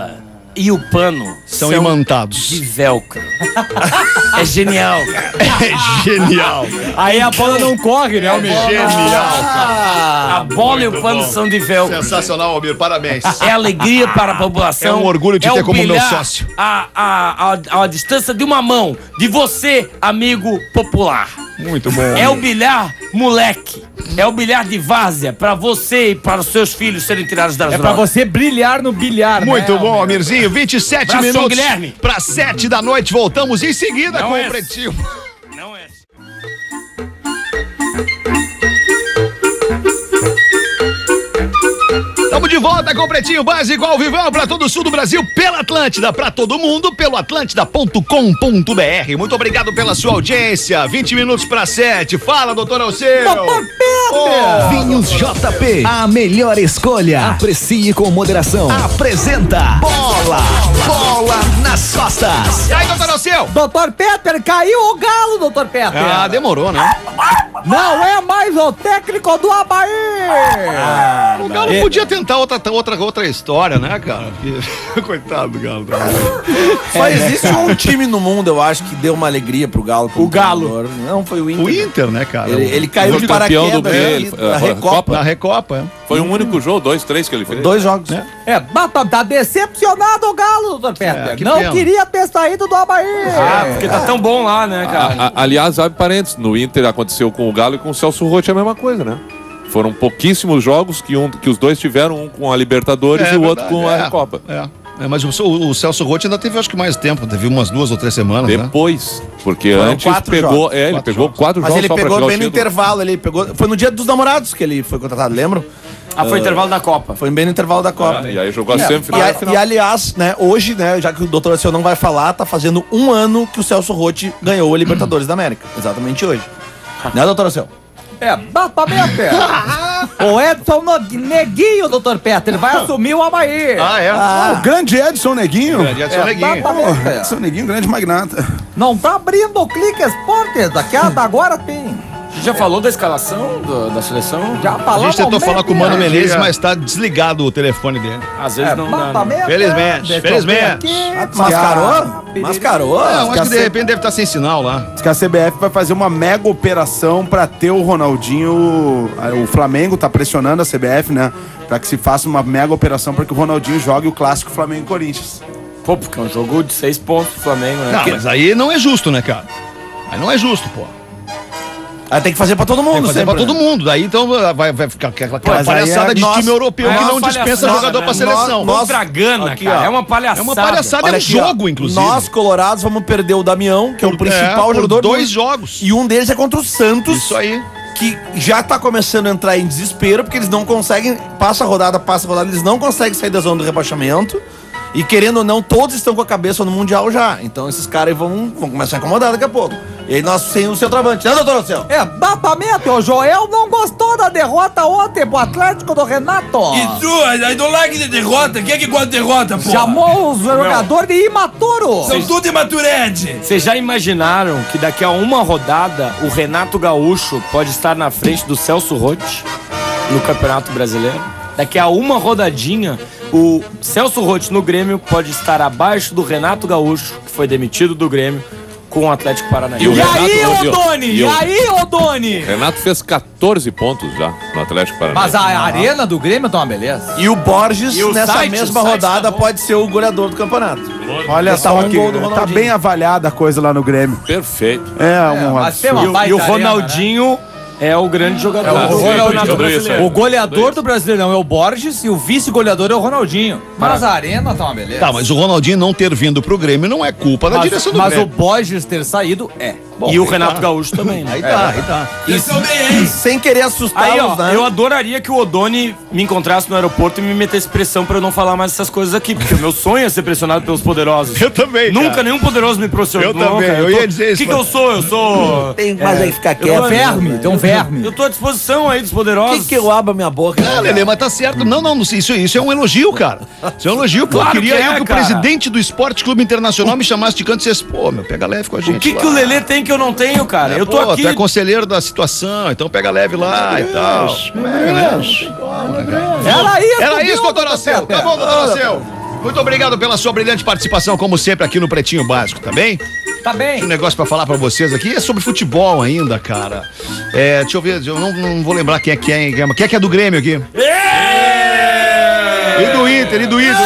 e o pano São imantados. de velcro. É genial, cara. É genial. Aí a bola não corre, né, Almir? Genial, cara. A bola e o pano são de velcro. Sensacional, Almir. Parabéns. É alegria para a população. É um orgulho de é ter o como meu bilhar sócio. A, a, a, a distância de uma mão. De você, amigo popular. Muito bom. É o bilhar moleque. É o bilhar de várzea para você e para os seus filhos serem tirados das É pra drogas. você brilhar no bilhar, Muito né, bom, Almir? Almirzinho. vinte e sete Abraço, minutos Guilherme. para sete da noite. Voltamos em seguida Não com é. o Pretinho. Não é. Estamos de volta com o Pretinho Básico ao vivão para todo o sul do Brasil, pela Atlântida, para todo mundo, pelo atlântida ponto com ponto br. Muito obrigado pela sua audiência. vinte minutos para sete. Fala, doutor Alceu. Doutor Pepe! Vinhos J P, a melhor escolha. Aprecie com moderação. Apresenta Bola, Bola nas Costas. E aí, doutor Alceu? Doutor Peter, caiu o galo, doutor Peter. Ah, demorou, né? Não é mais o técnico do Havaí. O Galo podia tentar outra, outra, outra história, né, cara? Porque- Coitado do Galo. Só existe um time no mundo, eu acho, que deu uma alegria pro Galo. O Galo. treinador. Não, foi o Inter. O Inter, né, cara? Ele, ele caiu Foi de campeão do paraquedas B, ali, ele- na a Recopa. Na Recopa, é. Foi um único jogo, dois, três que ele fez. Dois jogos. É, tá, tá- tá decepcionado o galo, doutor Peter. É, que Não pena. queria ter saído do Havaí. Ah, porque tá tão bom lá, né, cara? A- a- aliás, abre parênteses, no Inter aconteceu com o Galo e com o Celso Roth a mesma coisa, né? Foram pouquíssimos jogos que, um, que os dois tiveram, um com a Libertadores É, e o outro verdade, com a é, Recopa. É. É, mas o, o Celso Roth ainda teve, acho que mais tempo, teve umas duas ou três semanas, né? Depois, porque Foram antes quatro pegou, jogos. é, ele Quatro pegou jogos. quatro Mas jogos ele só pra pegou chegar ao bem no título. intervalo, ele pegou. Foi no dia dos namorados que ele foi contratado, lembram? Ah, foi o intervalo da Copa. Foi bem no intervalo da Copa. Ah, e aí jogou a E, semifinal. a- e a final. e, aliás, né, hoje, né, já que o doutor Alceu não vai falar, tá fazendo um ano que o Celso Roth ganhou a Libertadores da América. Exatamente hoje. Né, doutor Alceu? É, exatamente. O Edson No- Neguinho, doutor Peter, vai assumir o Havaí. Ah, é? Ah, o grande Edson Neguinho. Grande Edson Neguinho. Exatamente. Pô, Edson Neguinho, grande magnata. Não tá abrindo o Clique Esportes, daqui a- agora tem. Você já falou da escalação do- da seleção? Já A falamos. gente tentou falar com o Mano meio. Menezes, mas tá desligado o telefone dele. Às vezes É, não dá. né? exatamente. Felizmente, Deixa eu felizmente. ver aqui. Mascarou? Mascarou? Não, acho que de Cacete. repente deve estar sem sinal lá. Diz que a C B F vai fazer uma mega operação pra ter o Ronaldinho. O Flamengo tá pressionando a C B F, né? Pra que se faça uma mega operação pra que o Ronaldinho jogue o clássico Flamengo e Corinthians. Pô, porque é um jogo de seis pontos do Flamengo, né? Não, Porque- mas aí não é justo, né, cara? Aí não é justo, pô. Aí tem que fazer pra todo mundo, Tem que fazer sempre, pra todo né? mundo. Daí então vai, vai ficar aquela mas aí palhaçada é de nós- time europeu é que uma não dispensa palhaçada, jogador né? pra seleção. Nós- Contra a Gana, aqui, cara. ó. É uma palhaçada. É uma palhaçada, é um Olha aqui, jogo, ó, inclusive. Nós, colorados, vamos perder o Damião, que é o principal por jogador. dois do- jogos. E um deles é contra o Santos. Isso aí. Que já tá começando a entrar em desespero, porque eles não conseguem, passa a rodada, passa a rodada, eles não conseguem sair da zona do rebaixamento. E querendo ou não, todos estão com a cabeça no Mundial já. Então esses caras aí vão, vão começar a incomodar daqui a pouco. E aí nós sem o centroavante, né, doutor Alceu? É, exatamente. O Joel não gostou da derrota ontem pro Atlético do Renato. Isso, aí não like de derrota. Quem é que gosta de derrota, pô? Chamou os jogadores de imaturo. São tudo imaturete. Vocês já imaginaram que daqui a uma rodada o Renato Gaúcho pode estar na frente do Celso Roth no Campeonato Brasileiro? Daqui a uma rodadinha, o Celso Roth no Grêmio pode estar abaixo do Renato Gaúcho, que foi demitido do Grêmio, com o Atlético Paranaense. E o E aí, Renato- ô Doni? e E o- aí, ô Doni? Renato fez catorze pontos já no Atlético Paranaense. Mas a arena do Grêmio tá uma beleza. E o Borges, E o nessa site, mesma o site rodada, tá bom. pode ser o goleador do campeonato. Olha Botar só um que gol do tá Ronaldinho. bem avaliada a coisa lá no Grêmio. Perfeito. É, um mas tem absurdo. uma E o, baita e o arena, Ronaldinho é o grande jogador É o do Ronaldinho. Campeonato Tudo isso, Brasileiro. é. O goleador do Brasileirão é o Borges e o vice-goleador é o Ronaldinho. Mas a arena tá uma beleza. Tá, mas o Ronaldinho não ter vindo pro Grêmio não é culpa da Mas- direção do mas o Grêmio. Borges ter saído é. Bom, E o aí Renato tá. Gaúcho também, né? Aí tá, aí tá. Isso bem, hein? Sem querer assustá-los, Aí, ó, né? eu adoraria que o Odoni me encontrasse no aeroporto e me metesse pressão pra eu não falar mais essas coisas aqui, porque o meu sonho é ser pressionado pelos poderosos. Eu também, Nunca cara. nenhum poderoso me pressionou. Eu também, cara. eu tô- ia dizer isso O que, que pra- eu sou? Eu sou. Tem mais aí que ficar eu quieto. tô- né? Verme, tem um verme. Eu tô à disposição aí dos Por poderosos. que, que eu abro a minha boca? Ah, Lelê, mas tá certo. Não, não, não sei, isso, isso é um elogio, cara. Isso é um elogio, pô. Claro Eu queria que é, eu que o cara. presidente do Esporte Clube Internacional me chamasse de canto e dissesse, pô, meu, pega leve com a gente. O que, lá. que o Lelê tem que eu não tenho, cara? É, eu tô pô, aqui. tu é conselheiro da situação, então pega leve lá e tal. É, né? Era isso, Era isso, viu, doutor Alceu. Tá bom, doutor Alceu. Muito obrigado pela sua brilhante participação, como sempre, aqui no Pretinho Básico, tá bem? Tá bem. Um negócio pra falar pra vocês aqui é sobre futebol ainda, cara. É, deixa eu ver, eu não, não vou lembrar quem é que é, quem é que é do Grêmio aqui. E do Inter, e do Inter.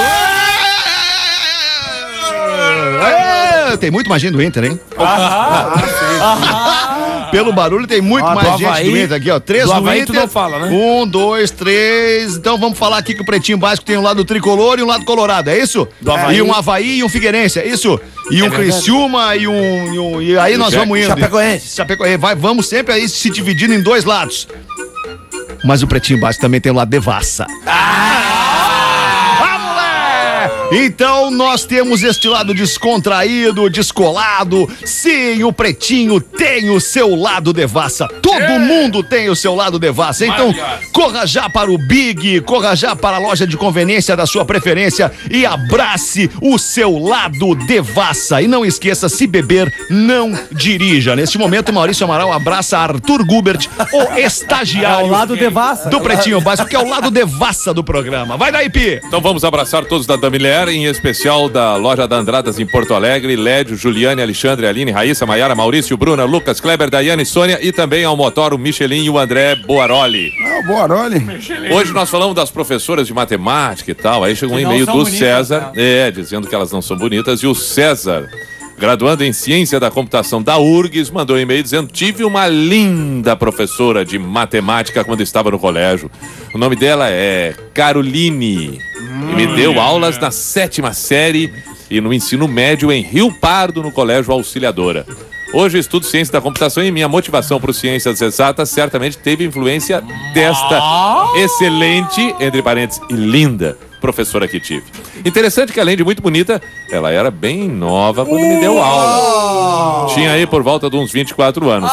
É, tem muito mais gente do Inter, hein? Ah, Pelo barulho tem muito Ó, mais do gente Avaí- do Inter aqui, ó. Três do do Avaí Inter. tu não fala, né? Um, dois, três. Então vamos falar aqui que o Pretinho Básico tem um lado tricolor e um lado colorado, é isso? Do Avaí. E um Avaí e um Figueirense, é isso? E um Criciúma e um, e um- E aí nós vamos indo. Chapecoense. Chapecoense. Vai, vamos sempre aí se dividindo em dois lados. Mas o Pretinho Básico também tem o lado devassa. Vamos lá! Então nós temos este lado descontraído, descolado. Sim, o Pretinho tem o seu lado devassa. Todo mundo tem o seu lado devassa. Então corra já para o Big, corra já para a loja de conveniência da sua preferência e abrace o seu lado devassa. E não esqueça, se beber, não dirija. Neste momento, Maurício Amaral abraça Arthur Gubert, o estagiário É o lado devassa. do Pretinho Básico, que é o lado devassa do programa. Vai daí, Pi! Então vamos abraçar todos da Damiler, em especial da loja da Andradas em Porto Alegre, Lédio, Juliane, Alexandre, Aline, Raíssa, Maiara, Maurício, Bruna, Lucas, Kleber, Daiane, Sônia e também ao motor o Michelin e o André Boaroli. Ah, boa, olha. Hoje nós falamos das professoras de matemática e tal, aí chegou um Que não e-mail são do bonitas, César, é, dizendo que elas não são bonitas, e o César, graduando em Ciência da Computação da U R G S, mandou um e-mail dizendo: tive uma linda professora de matemática quando estava no colégio. O nome dela é Caroline e me deu aulas na sétima série e no ensino médio em Rio Pardo, no Colégio Auxiliadora. Hoje eu estudo Ciência da Computação e minha motivação para Ciências Exatas certamente teve influência desta excelente, entre parênteses, e linda professora que tive. Interessante que, além de muito bonita, ela era bem nova quando me deu aula. Tinha aí por volta de uns vinte e quatro anos.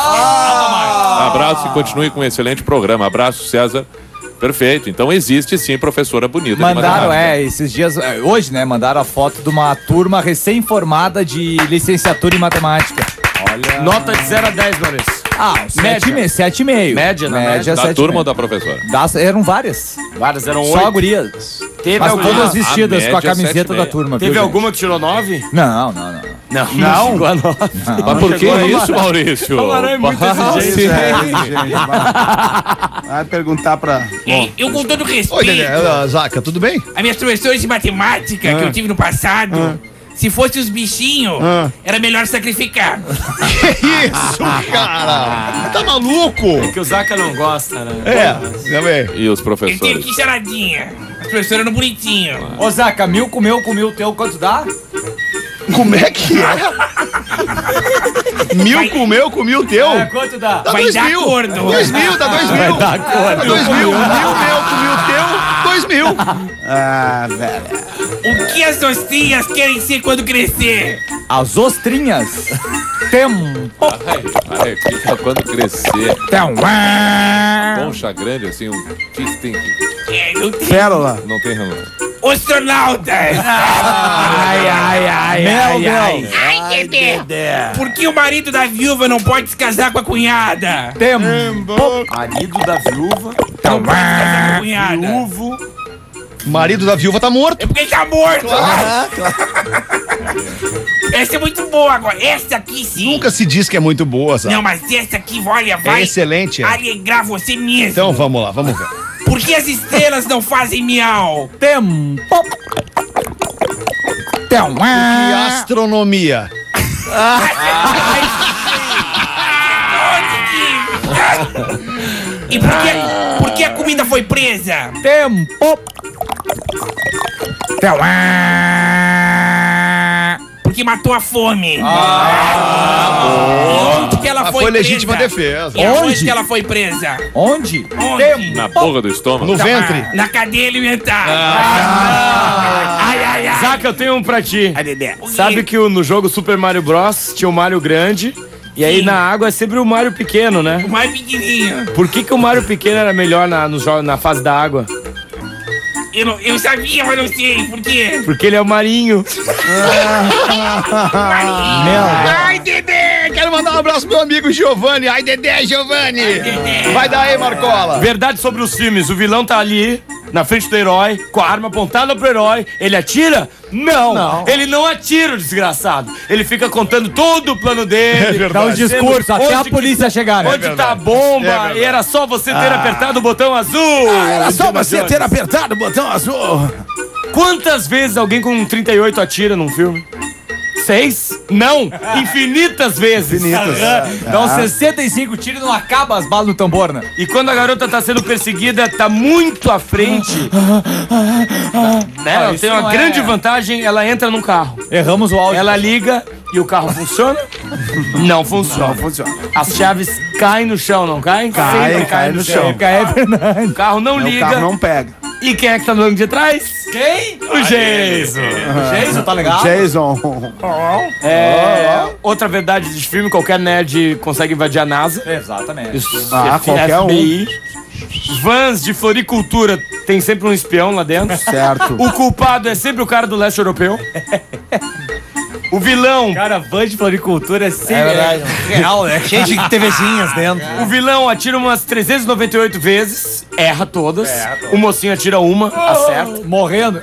Abraço e continue com um excelente programa. Abraço, César. Perfeito. Então existe sim professora bonita de Mandaram, matemática. é, esses dias, é, hoje, né, mandaram a foto de uma turma recém-formada de licenciatura em matemática. Olha. Nota de zero a dez, Maurício. Ah, sete e meio. Sete e meio. Média, na média. Da sete e turma ou meio. da professora? Das, eram várias. Várias eram Só oito. gurias. Teve Mas alguma, todas vestidas a com a média, sete camiseta e da meia. turma. teve viu, alguma que tirou nove? gente? Não, não, não. Não. Não? chegou a nove. Mas por que chegou a isso, Maurício? O Maranhão é muito Ah, exigente. Isso é, gente. Vai, vai perguntar pra... Bom, Eu, com todo Oi, respeito, Dedé, ah, Zaca, tudo bem? as minhas professoras de matemática que eu tive no passado, se fosse os bichinhos, era melhor sacrificar. Que isso, cara? Tá maluco? Que o Zaca não gosta, né? É, também. E os Eu tenho professores? que charadinha. As professoras eram bonitinhas. Ô, Zaca, mil com mil com mil teu, quanto dá? Como é que é? Mil com meu, com mil teu? É, quanto dá? Dá Vai dois dar mil. acordo. Dois mil, dá dois mil. dar acordo. Dá dois mil. Mil meu, com mil teu, dois mil. ah, velho. O que as ostrinhas querem ser quando crescer? As ostrinhas. Tempo. Ai, ai, fica quando crescer. Então, Concha grande, assim, o que que tem que... É, eu tenho Pérola. Não tem relógio. astronautas. ai, ai, ai, Meu ai, Deus. ai. Ai, Dedé. Por que o marido da viúva não pode se casar com a cunhada? Tempo. Marido da viúva. Não pode se casar com a cunhada. Viúvo. Marido da viúva tá morto. É porque ele tá morto. Essa é muito boa agora. Essa aqui sim. Nunca se diz que é muito boa, sabe? Não, mas essa aqui, olha, vai É excelente. É. alegrar você mesmo. Então vamos lá, vamos ver. Por que as estrelas não fazem miau? Tempo. Então, Que astronomia. E por que, por que a comida foi presa? tempo. Então, Porque matou a fome. E onde que ela Ah, foi, foi presa? legítima defesa. E onde Onde? que ela foi presa? Onde? Onde? Tempo. Na porra do estômago. No ventre. Na cadeia alimentar. Ah. Ai, ai, ai. Zaca, eu tenho um pra ti. Ai, Dedé. O quê? Sabe que o- no jogo Super Mario Bros. Tinha o Mario grande. E aí Sim. na água é sempre o Mario pequeno, né? O mais pequenininho. Por que, que o Mario pequeno era melhor na, no jo- na fase da água? Eu, não- eu sabia, mas não sei. Por quê? Porque ele é o marinho. Ai, Dedé! Quero mandar um abraço pro meu amigo Giovanni. Ai, Dedé, Giovanni! Dedé. Vai daí, Marcola. Verdade sobre os filmes. O vilão tá ali. na frente do herói, com a arma apontada pro herói, ele atira? Não. Não. Ele não atira, o desgraçado. Ele fica contando todo o plano dele. Dá os discursos até a onde polícia que, chegar, né? Onde tá a bomba? E era só você ter apertado o botão azul. Era só Indiana você Jones. ter apertado o botão azul. Quantas vezes alguém com um trinta e oito atira num filme? Seis? Não! Infinitas vezes! Infinitas. Dá uns sessenta e cinco tiros e não acaba as balas no tambor, né? E quando a garota tá sendo perseguida, tá muito à frente. Né? Ela isso tem uma não grande é- vantagem, ela entra num carro. Erramos o áudio. Ela liga e o carro funciona? Não funciona. Não funciona. As chaves caem no chão, não caem? Cai, Sempre cai no chão. É verdade. O carro não O liga. carro não pega. E quem é que tá no banco de trás? Quem? O Jason. Jason, tá legal? Jason. É, outra verdade de filme, qualquer nerd consegue invadir a NASA. Exatamente. Isso, Ah, F- qualquer um. F B I. Vans de floricultura tem sempre um espião lá dentro. Certo. O culpado é sempre o cara do leste europeu. O vilão, Cara, van de floricultura é sempre É verdade. real, né? Cheio de TVzinhas dentro. o vilão atira umas trezentas e noventa e oito vezes, erra todas. O mocinho atira uma, acerta. Morrendo.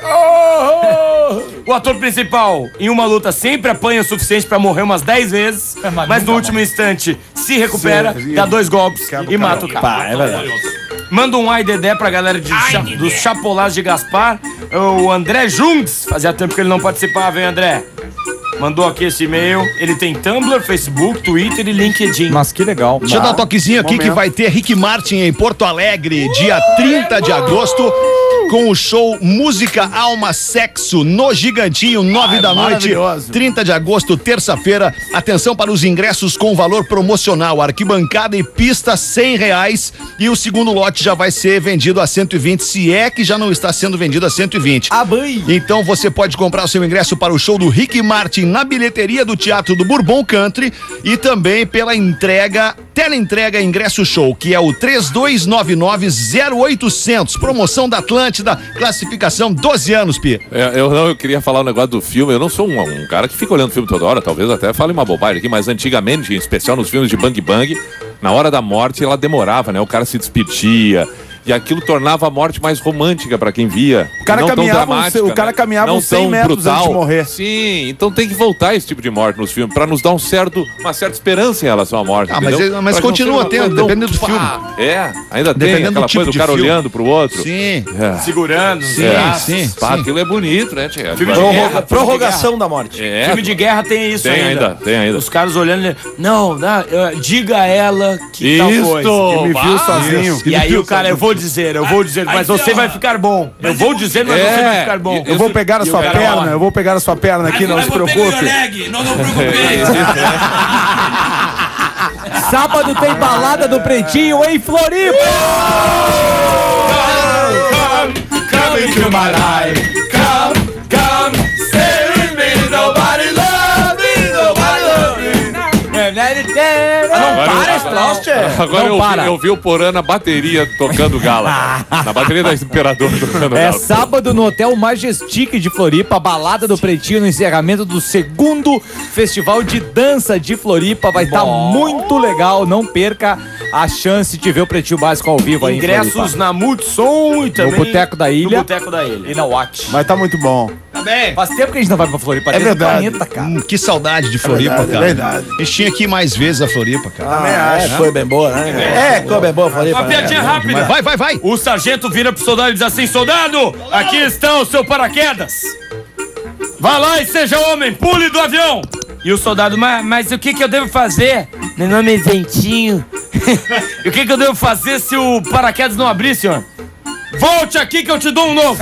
O ator principal, em uma luta, sempre apanha o suficiente pra morrer umas dez vezes, É, mas mas no nunca último instante se recupera, Sim, dá dois golpes quebra o e cara. mata o cara. Pá, é verdade. Manda um ai dedé pra galera de cha dos Chapolás de Gaspar. O André Jungs, fazia tempo que ele não participava, hein, André? Mandou aqui esse e-mail. Ele tem Tumblr, Facebook, Twitter e LinkedIn. Mas que legal. Deixa eu dar um toquezinho aqui que vai ter Rick Martin em Porto Alegre, dia trinta de agosto, com o show Música, Alma, Sexo no Gigantinho, nove da noite, maravilhoso. trinta de agosto, terça-feira. Atenção para os ingressos com valor promocional, arquibancada e pista cem reais, e o segundo lote já vai ser vendido a cento e vinte, se é que já não está sendo vendido a cento e vinte. A banho. Então você pode comprar o seu ingresso para o show do Rick Martin na bilheteria do Teatro do Bourbon Country e também pela entrega, teleentrega ingresso show, que é o três dois nove nove zero oitocentos, promoção da Atlântida, classificação doze anos, Pi. É, eu não, eu queria falar um negócio do filme. Eu não sou um, um cara que fica olhando filme toda hora, talvez até fale uma bobagem aqui, mas antigamente, em especial nos filmes de Bang Bang, na hora da morte ela demorava, né? O cara se despedia. E aquilo tornava a morte mais romântica pra quem via. O cara Não tão caminhava, dramática, o cara né? caminhava Não uns cem tão metros brutal. antes de morrer. Sim, então tem que voltar esse tipo de morte nos filmes pra nos dar um certo, uma certa esperança em relação à morte. Ah, mas entendeu? é- mas Pra que não continua seja uma tendo, coisa tão dependendo do pá. filme. É, ainda tem Dependendo do aquela tipo coisa do de cara filme. olhando pro outro. Sim. É. Segurando. Sim, sim, Pá, sim. aquilo é bonito, né, tia? Filme de Vai- guerra. Prorrogação da morte. É, Filme de guerra tem isso Tem ainda. ainda, tem ainda. Os caras olhando, ele, não, não, eu- diga a ela que tal Isso, coisa. Que me viu bah, sozinho. E aí o cara, eu vou dizer, eu vou dizer, mas você vai ficar bom. Eu vou dizer, mas É, você vai ficar bom. Eu vou pegar a E o sua cara perna, morre. eu vou pegar a sua perna aqui, não se preocupe. Não, não preocupe. Sábado tem balada do Pretinho em Floripa. Come into my life. Come, come, stay with me. Nobody love me, nobody love me. Agora para eu- esse troço, tchê. Agora Não eu, para. vi, eu vi o Porã na bateria tocando gala. Na bateria da Imperador tocando É gala. sábado no Hotel Majestic de Floripa, a balada do Pretinho no encerramento do segundo Festival de Dança de Floripa. Vai estar muito legal, não perca a chance de ver o Pretinho Básico ao vivo aí em Ingressos Floripa. na Multissom e também Boteco da Ilha. no Boteco da Ilha. E na Watch. Mas tá muito bom. Faz tempo que a gente não vai pra Floripa. É desde o verdade. planeta, cara. Hum, que saudade de Floripa, verdade, é cara. verdade. A gente tinha que ir mais vezes a Floripa, cara. Ah, é, foi bem boa, né? É, foi bem boa, falei. Uma piadinha rápida. Mas vai, vai, vai. O sargento vira pro soldado e diz assim: soldado, aqui está o seu paraquedas. Vá lá e seja homem, pule do avião. E o soldado, mas, mas o que, que eu devo fazer? Meu nome é Ventinho. E o que, que eu devo fazer se o paraquedas não abrir, senhor? Volte aqui que eu te dou um novo.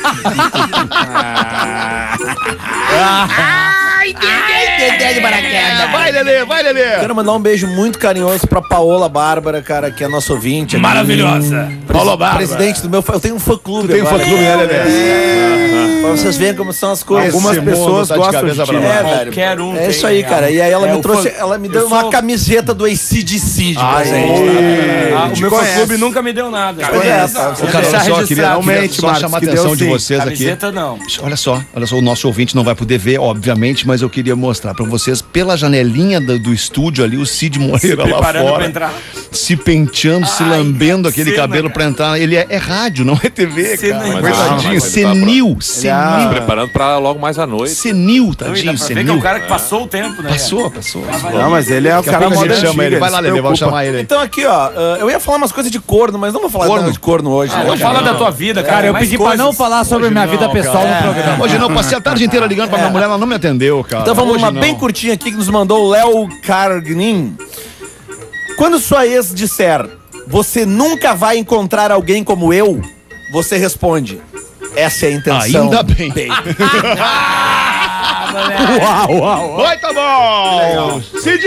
Vai, Lelê, vai, Lelê. Quero mandar um beijo muito carinhoso pra Paola Bárbara, cara, que é nossa ouvinte. aqui. Maravilhosa. Paola Bárbara. Presidente do meu... Eu tenho um fã-clube Tem um agora. fã-clube, né, Lelê? É. Pra vocês verem como são as coisas. Algumas Esse mundo pessoas tá de gostam cabeça de pra ti. baixo. É, velho. Qualquer um É tem, isso aí, né? cara. E aí ela É, me o trouxe, fã- ela me eu deu uma sou- camiseta do A C D C de presente. Ah, o Te meu conhece. fã-clube nunca me deu nada. Pois é, tá. Ô, cara, olha só, queria, Realmente, queria só Marcos, chamar a que atenção deu de sim. vocês aqui. Camiseta não. Olha só, olha só, o nosso ouvinte não vai poder ver, obviamente, mas eu queria mostrar. cara, pra vocês, pela janelinha do, do estúdio ali, o Cid Moreira lá preparando pra fora, entrar. se penteando, se lambendo aquele cena, cabelo cara. pra entrar. Ele é, é rádio, não é T V, Cena cara. ainda. Coitadinho, Mas ele tá senil, Se senil. preparando pra logo mais à noite. Senil, Não, e dá tadinho, pra ver que é senil. um cara que passou o tempo, né? Passou, passou. Não, mas ele é o Daqui a cara pouco a moda gente chama antiga, ele. Vai lá, se Lelê, vamos preocupa. chamar ele aí. Então aqui, ó, uh, eu ia falar umas coisas de corno, mas não vou falar Corno? nada de corno hoje. Ah, né, não cara? fala da tua vida, cara. Cara, eu mais pedi pra coisas. não falar sobre minha vida pessoal no programa. Hoje não, passei a tarde inteira ligando pra minha mulher, ela não me atendeu, cara. Então vamos Hoje uma não. bem curtinha aqui que nos mandou o Léo Cargnin. Quando sua ex disser, você nunca vai encontrar alguém como eu, você responde, essa é a intenção. Ainda bem. Uau, uau, uau. Oi, tá bom. Cid!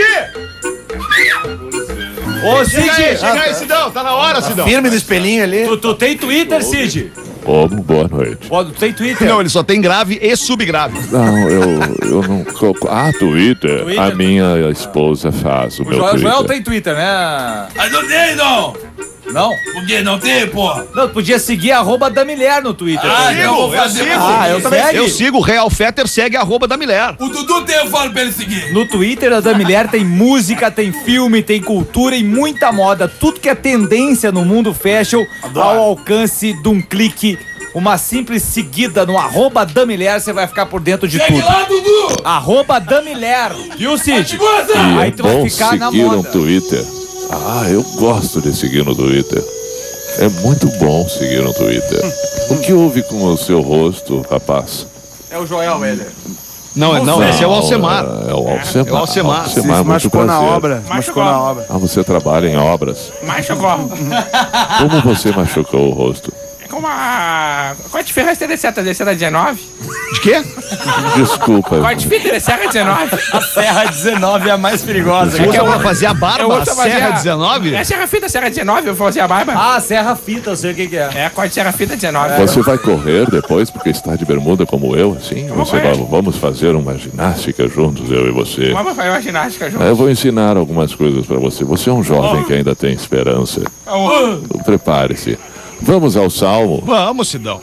Ô, Chega aí, Cid, chega aí, Sidão. Tá na hora, Sidão. Firme no espelhinho ali. tu, tu tem Twitter, Cid? Como? Boa noite. Pô, tu tem Twitter? Não, ele só tem grave e subgrave. Não, eu, eu não. Ah, Twitter. Twitter? A minha esposa faz o, O meu Joel, Twitter. Joel tem Twitter, né? Mas não tem, não. Não? Por que não tem, porra? Não, tu podia seguir arroba da Milher no Twitter. Ah, sigo, então eu vou eu fazer. sigo. Ah, eu também. Segue. Eu sigo o Real Fetter, segue arroba da Milher. O Dudu tem, eu falo pra ele seguir. No Twitter da Damilher tem música, tem filme, tem cultura e muita moda. Tudo que é tendência no mundo fashion ao alcance de um clique. Uma simples seguida no arroba Damilher, você vai ficar por dentro de Segue tudo. lá, Dudu. Arroba Damilher. Viu, Cid? Goza. E Aí é tu vai bom ficar na seguir no moda. Twitter. Ah, eu gosto de seguir no Twitter. É muito bom seguir no Twitter. O que houve com o seu rosto, rapaz? É o Joel, ele. Não, não, esse é o Alcemar. É, é o Alcemar. É o Alcemar. Se muito machucou na prazer. obra. Se machucou na obra. Ah, você trabalha em obras. Mas chocou. Como você machucou o rosto? É como a... Corte Ferraz T D C, T D C da dezenove. De quê? Desculpa. Corte Fita da Serra dezenove. A Serra dezenove é a mais perigosa. Você quer pra fazer a Eu barba, uso a pra fazer Serra a- dezenove? É Serra Fita, Serra dezenove, eu vou fazer a barba. Ah, Serra Fita, eu sei o que que é. É, corte Serra Fita dezenove. Você vai correr depois porque está de bermuda como eu, assim? vou Você correr. vai, vamos fazer uma ginástica juntos, eu e você. Vamos fazer uma ginástica junto. Eu vou ensinar algumas coisas para você. Você é um jovem que ainda tem esperança. Vamos. Prepare-se. Vamos ao salmo. Vamos, Sidão.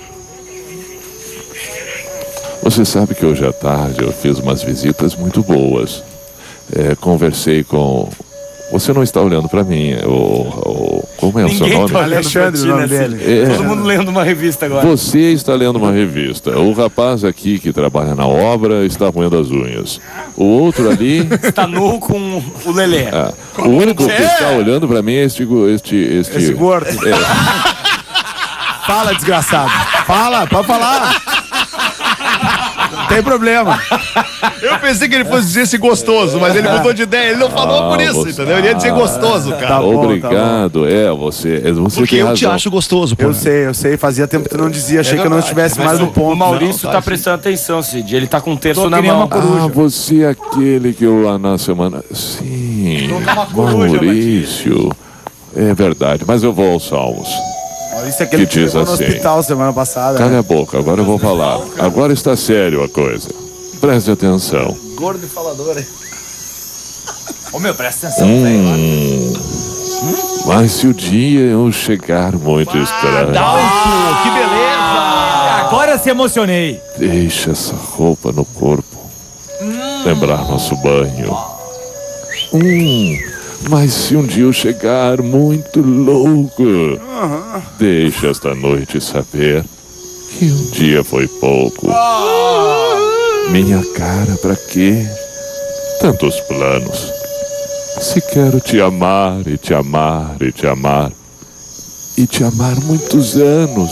Você sabe que hoje à tarde eu fiz umas visitas muito boas. É, conversei com... Você não está olhando para mim. O, o- Como é o seu Ninguém nome? tá olhando Alexandre, pra ti, o nome né, dele. Cid? É. Todo mundo lendo uma revista agora. Você está lendo uma revista. O rapaz aqui que trabalha na obra está roendo as unhas. O outro ali... Tá nu com o Lelê. Ah, o único que está olhando para mim é este... go- este, este... Esse gordo. É, Fala, desgraçado. Fala, pode falar. Não tem problema. Eu pensei que ele fosse dizer esse gostoso, mas ele mudou de ideia. Ele não falou Ah, por isso, você- entendeu? Ele ia dizer gostoso, cara. Tá bom, Obrigado. É, você, é, você Porque tem eu razão. te acho gostoso, pô. Eu sei, eu sei. Fazia tempo que tu não dizia. Achei que eu não estivesse mais no O ponto. Maurício Não, tá tá, prestando atenção, Cid. Ele tá com um terço Tô na que nem mão. uma coruja. Ah, você é aquele que eu lá na semana... Sim, Maurício. É verdade, mas eu vou aos salmos. Isso é aquele Que que diz levou no assim. hospital semana passada. Cala né? a boca, agora eu vou falar. Agora está sério a coisa. Preste atenção. Gordo e falador. hein? Ô, meu, presta atenção, velho. Hum, mas se o dia eu chegar muito estranho, Dalto, que beleza! Agora se emocionei. deixa essa roupa no corpo. Lembrar nosso banho. Hum, mas se um dia eu chegar muito louco, deixa esta noite saber que um dia foi pouco. Minha cara, pra quê? Tantos planos. Se quero te amar e te amar e te amar e te amar muitos anos.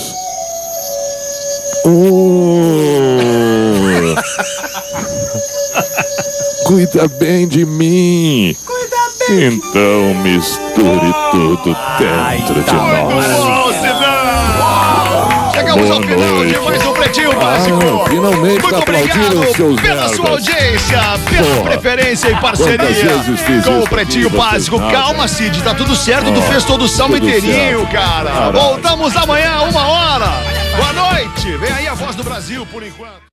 Oh. Cuida bem de mim. Cuida bem. Então misture tudo dentro de nós. Ô, Sidão! Chegamos Boa ao final de noite. mais um Pretinho Básico. Ah, finalmente Muito aplaudiram obrigado os seus pela nerds. sua audiência, pela Porra. preferência e Quantas parceria vezes fiz com isso o Pretinho aqui, vocês Básico. nada. Calma, Cid, tá tudo certo. Tu fez todo o salmo tudo inteirinho, certo. cara. Caralho. Voltamos amanhã, uma hora. Boa noite. Vem aí a voz do Brasil, por enquanto.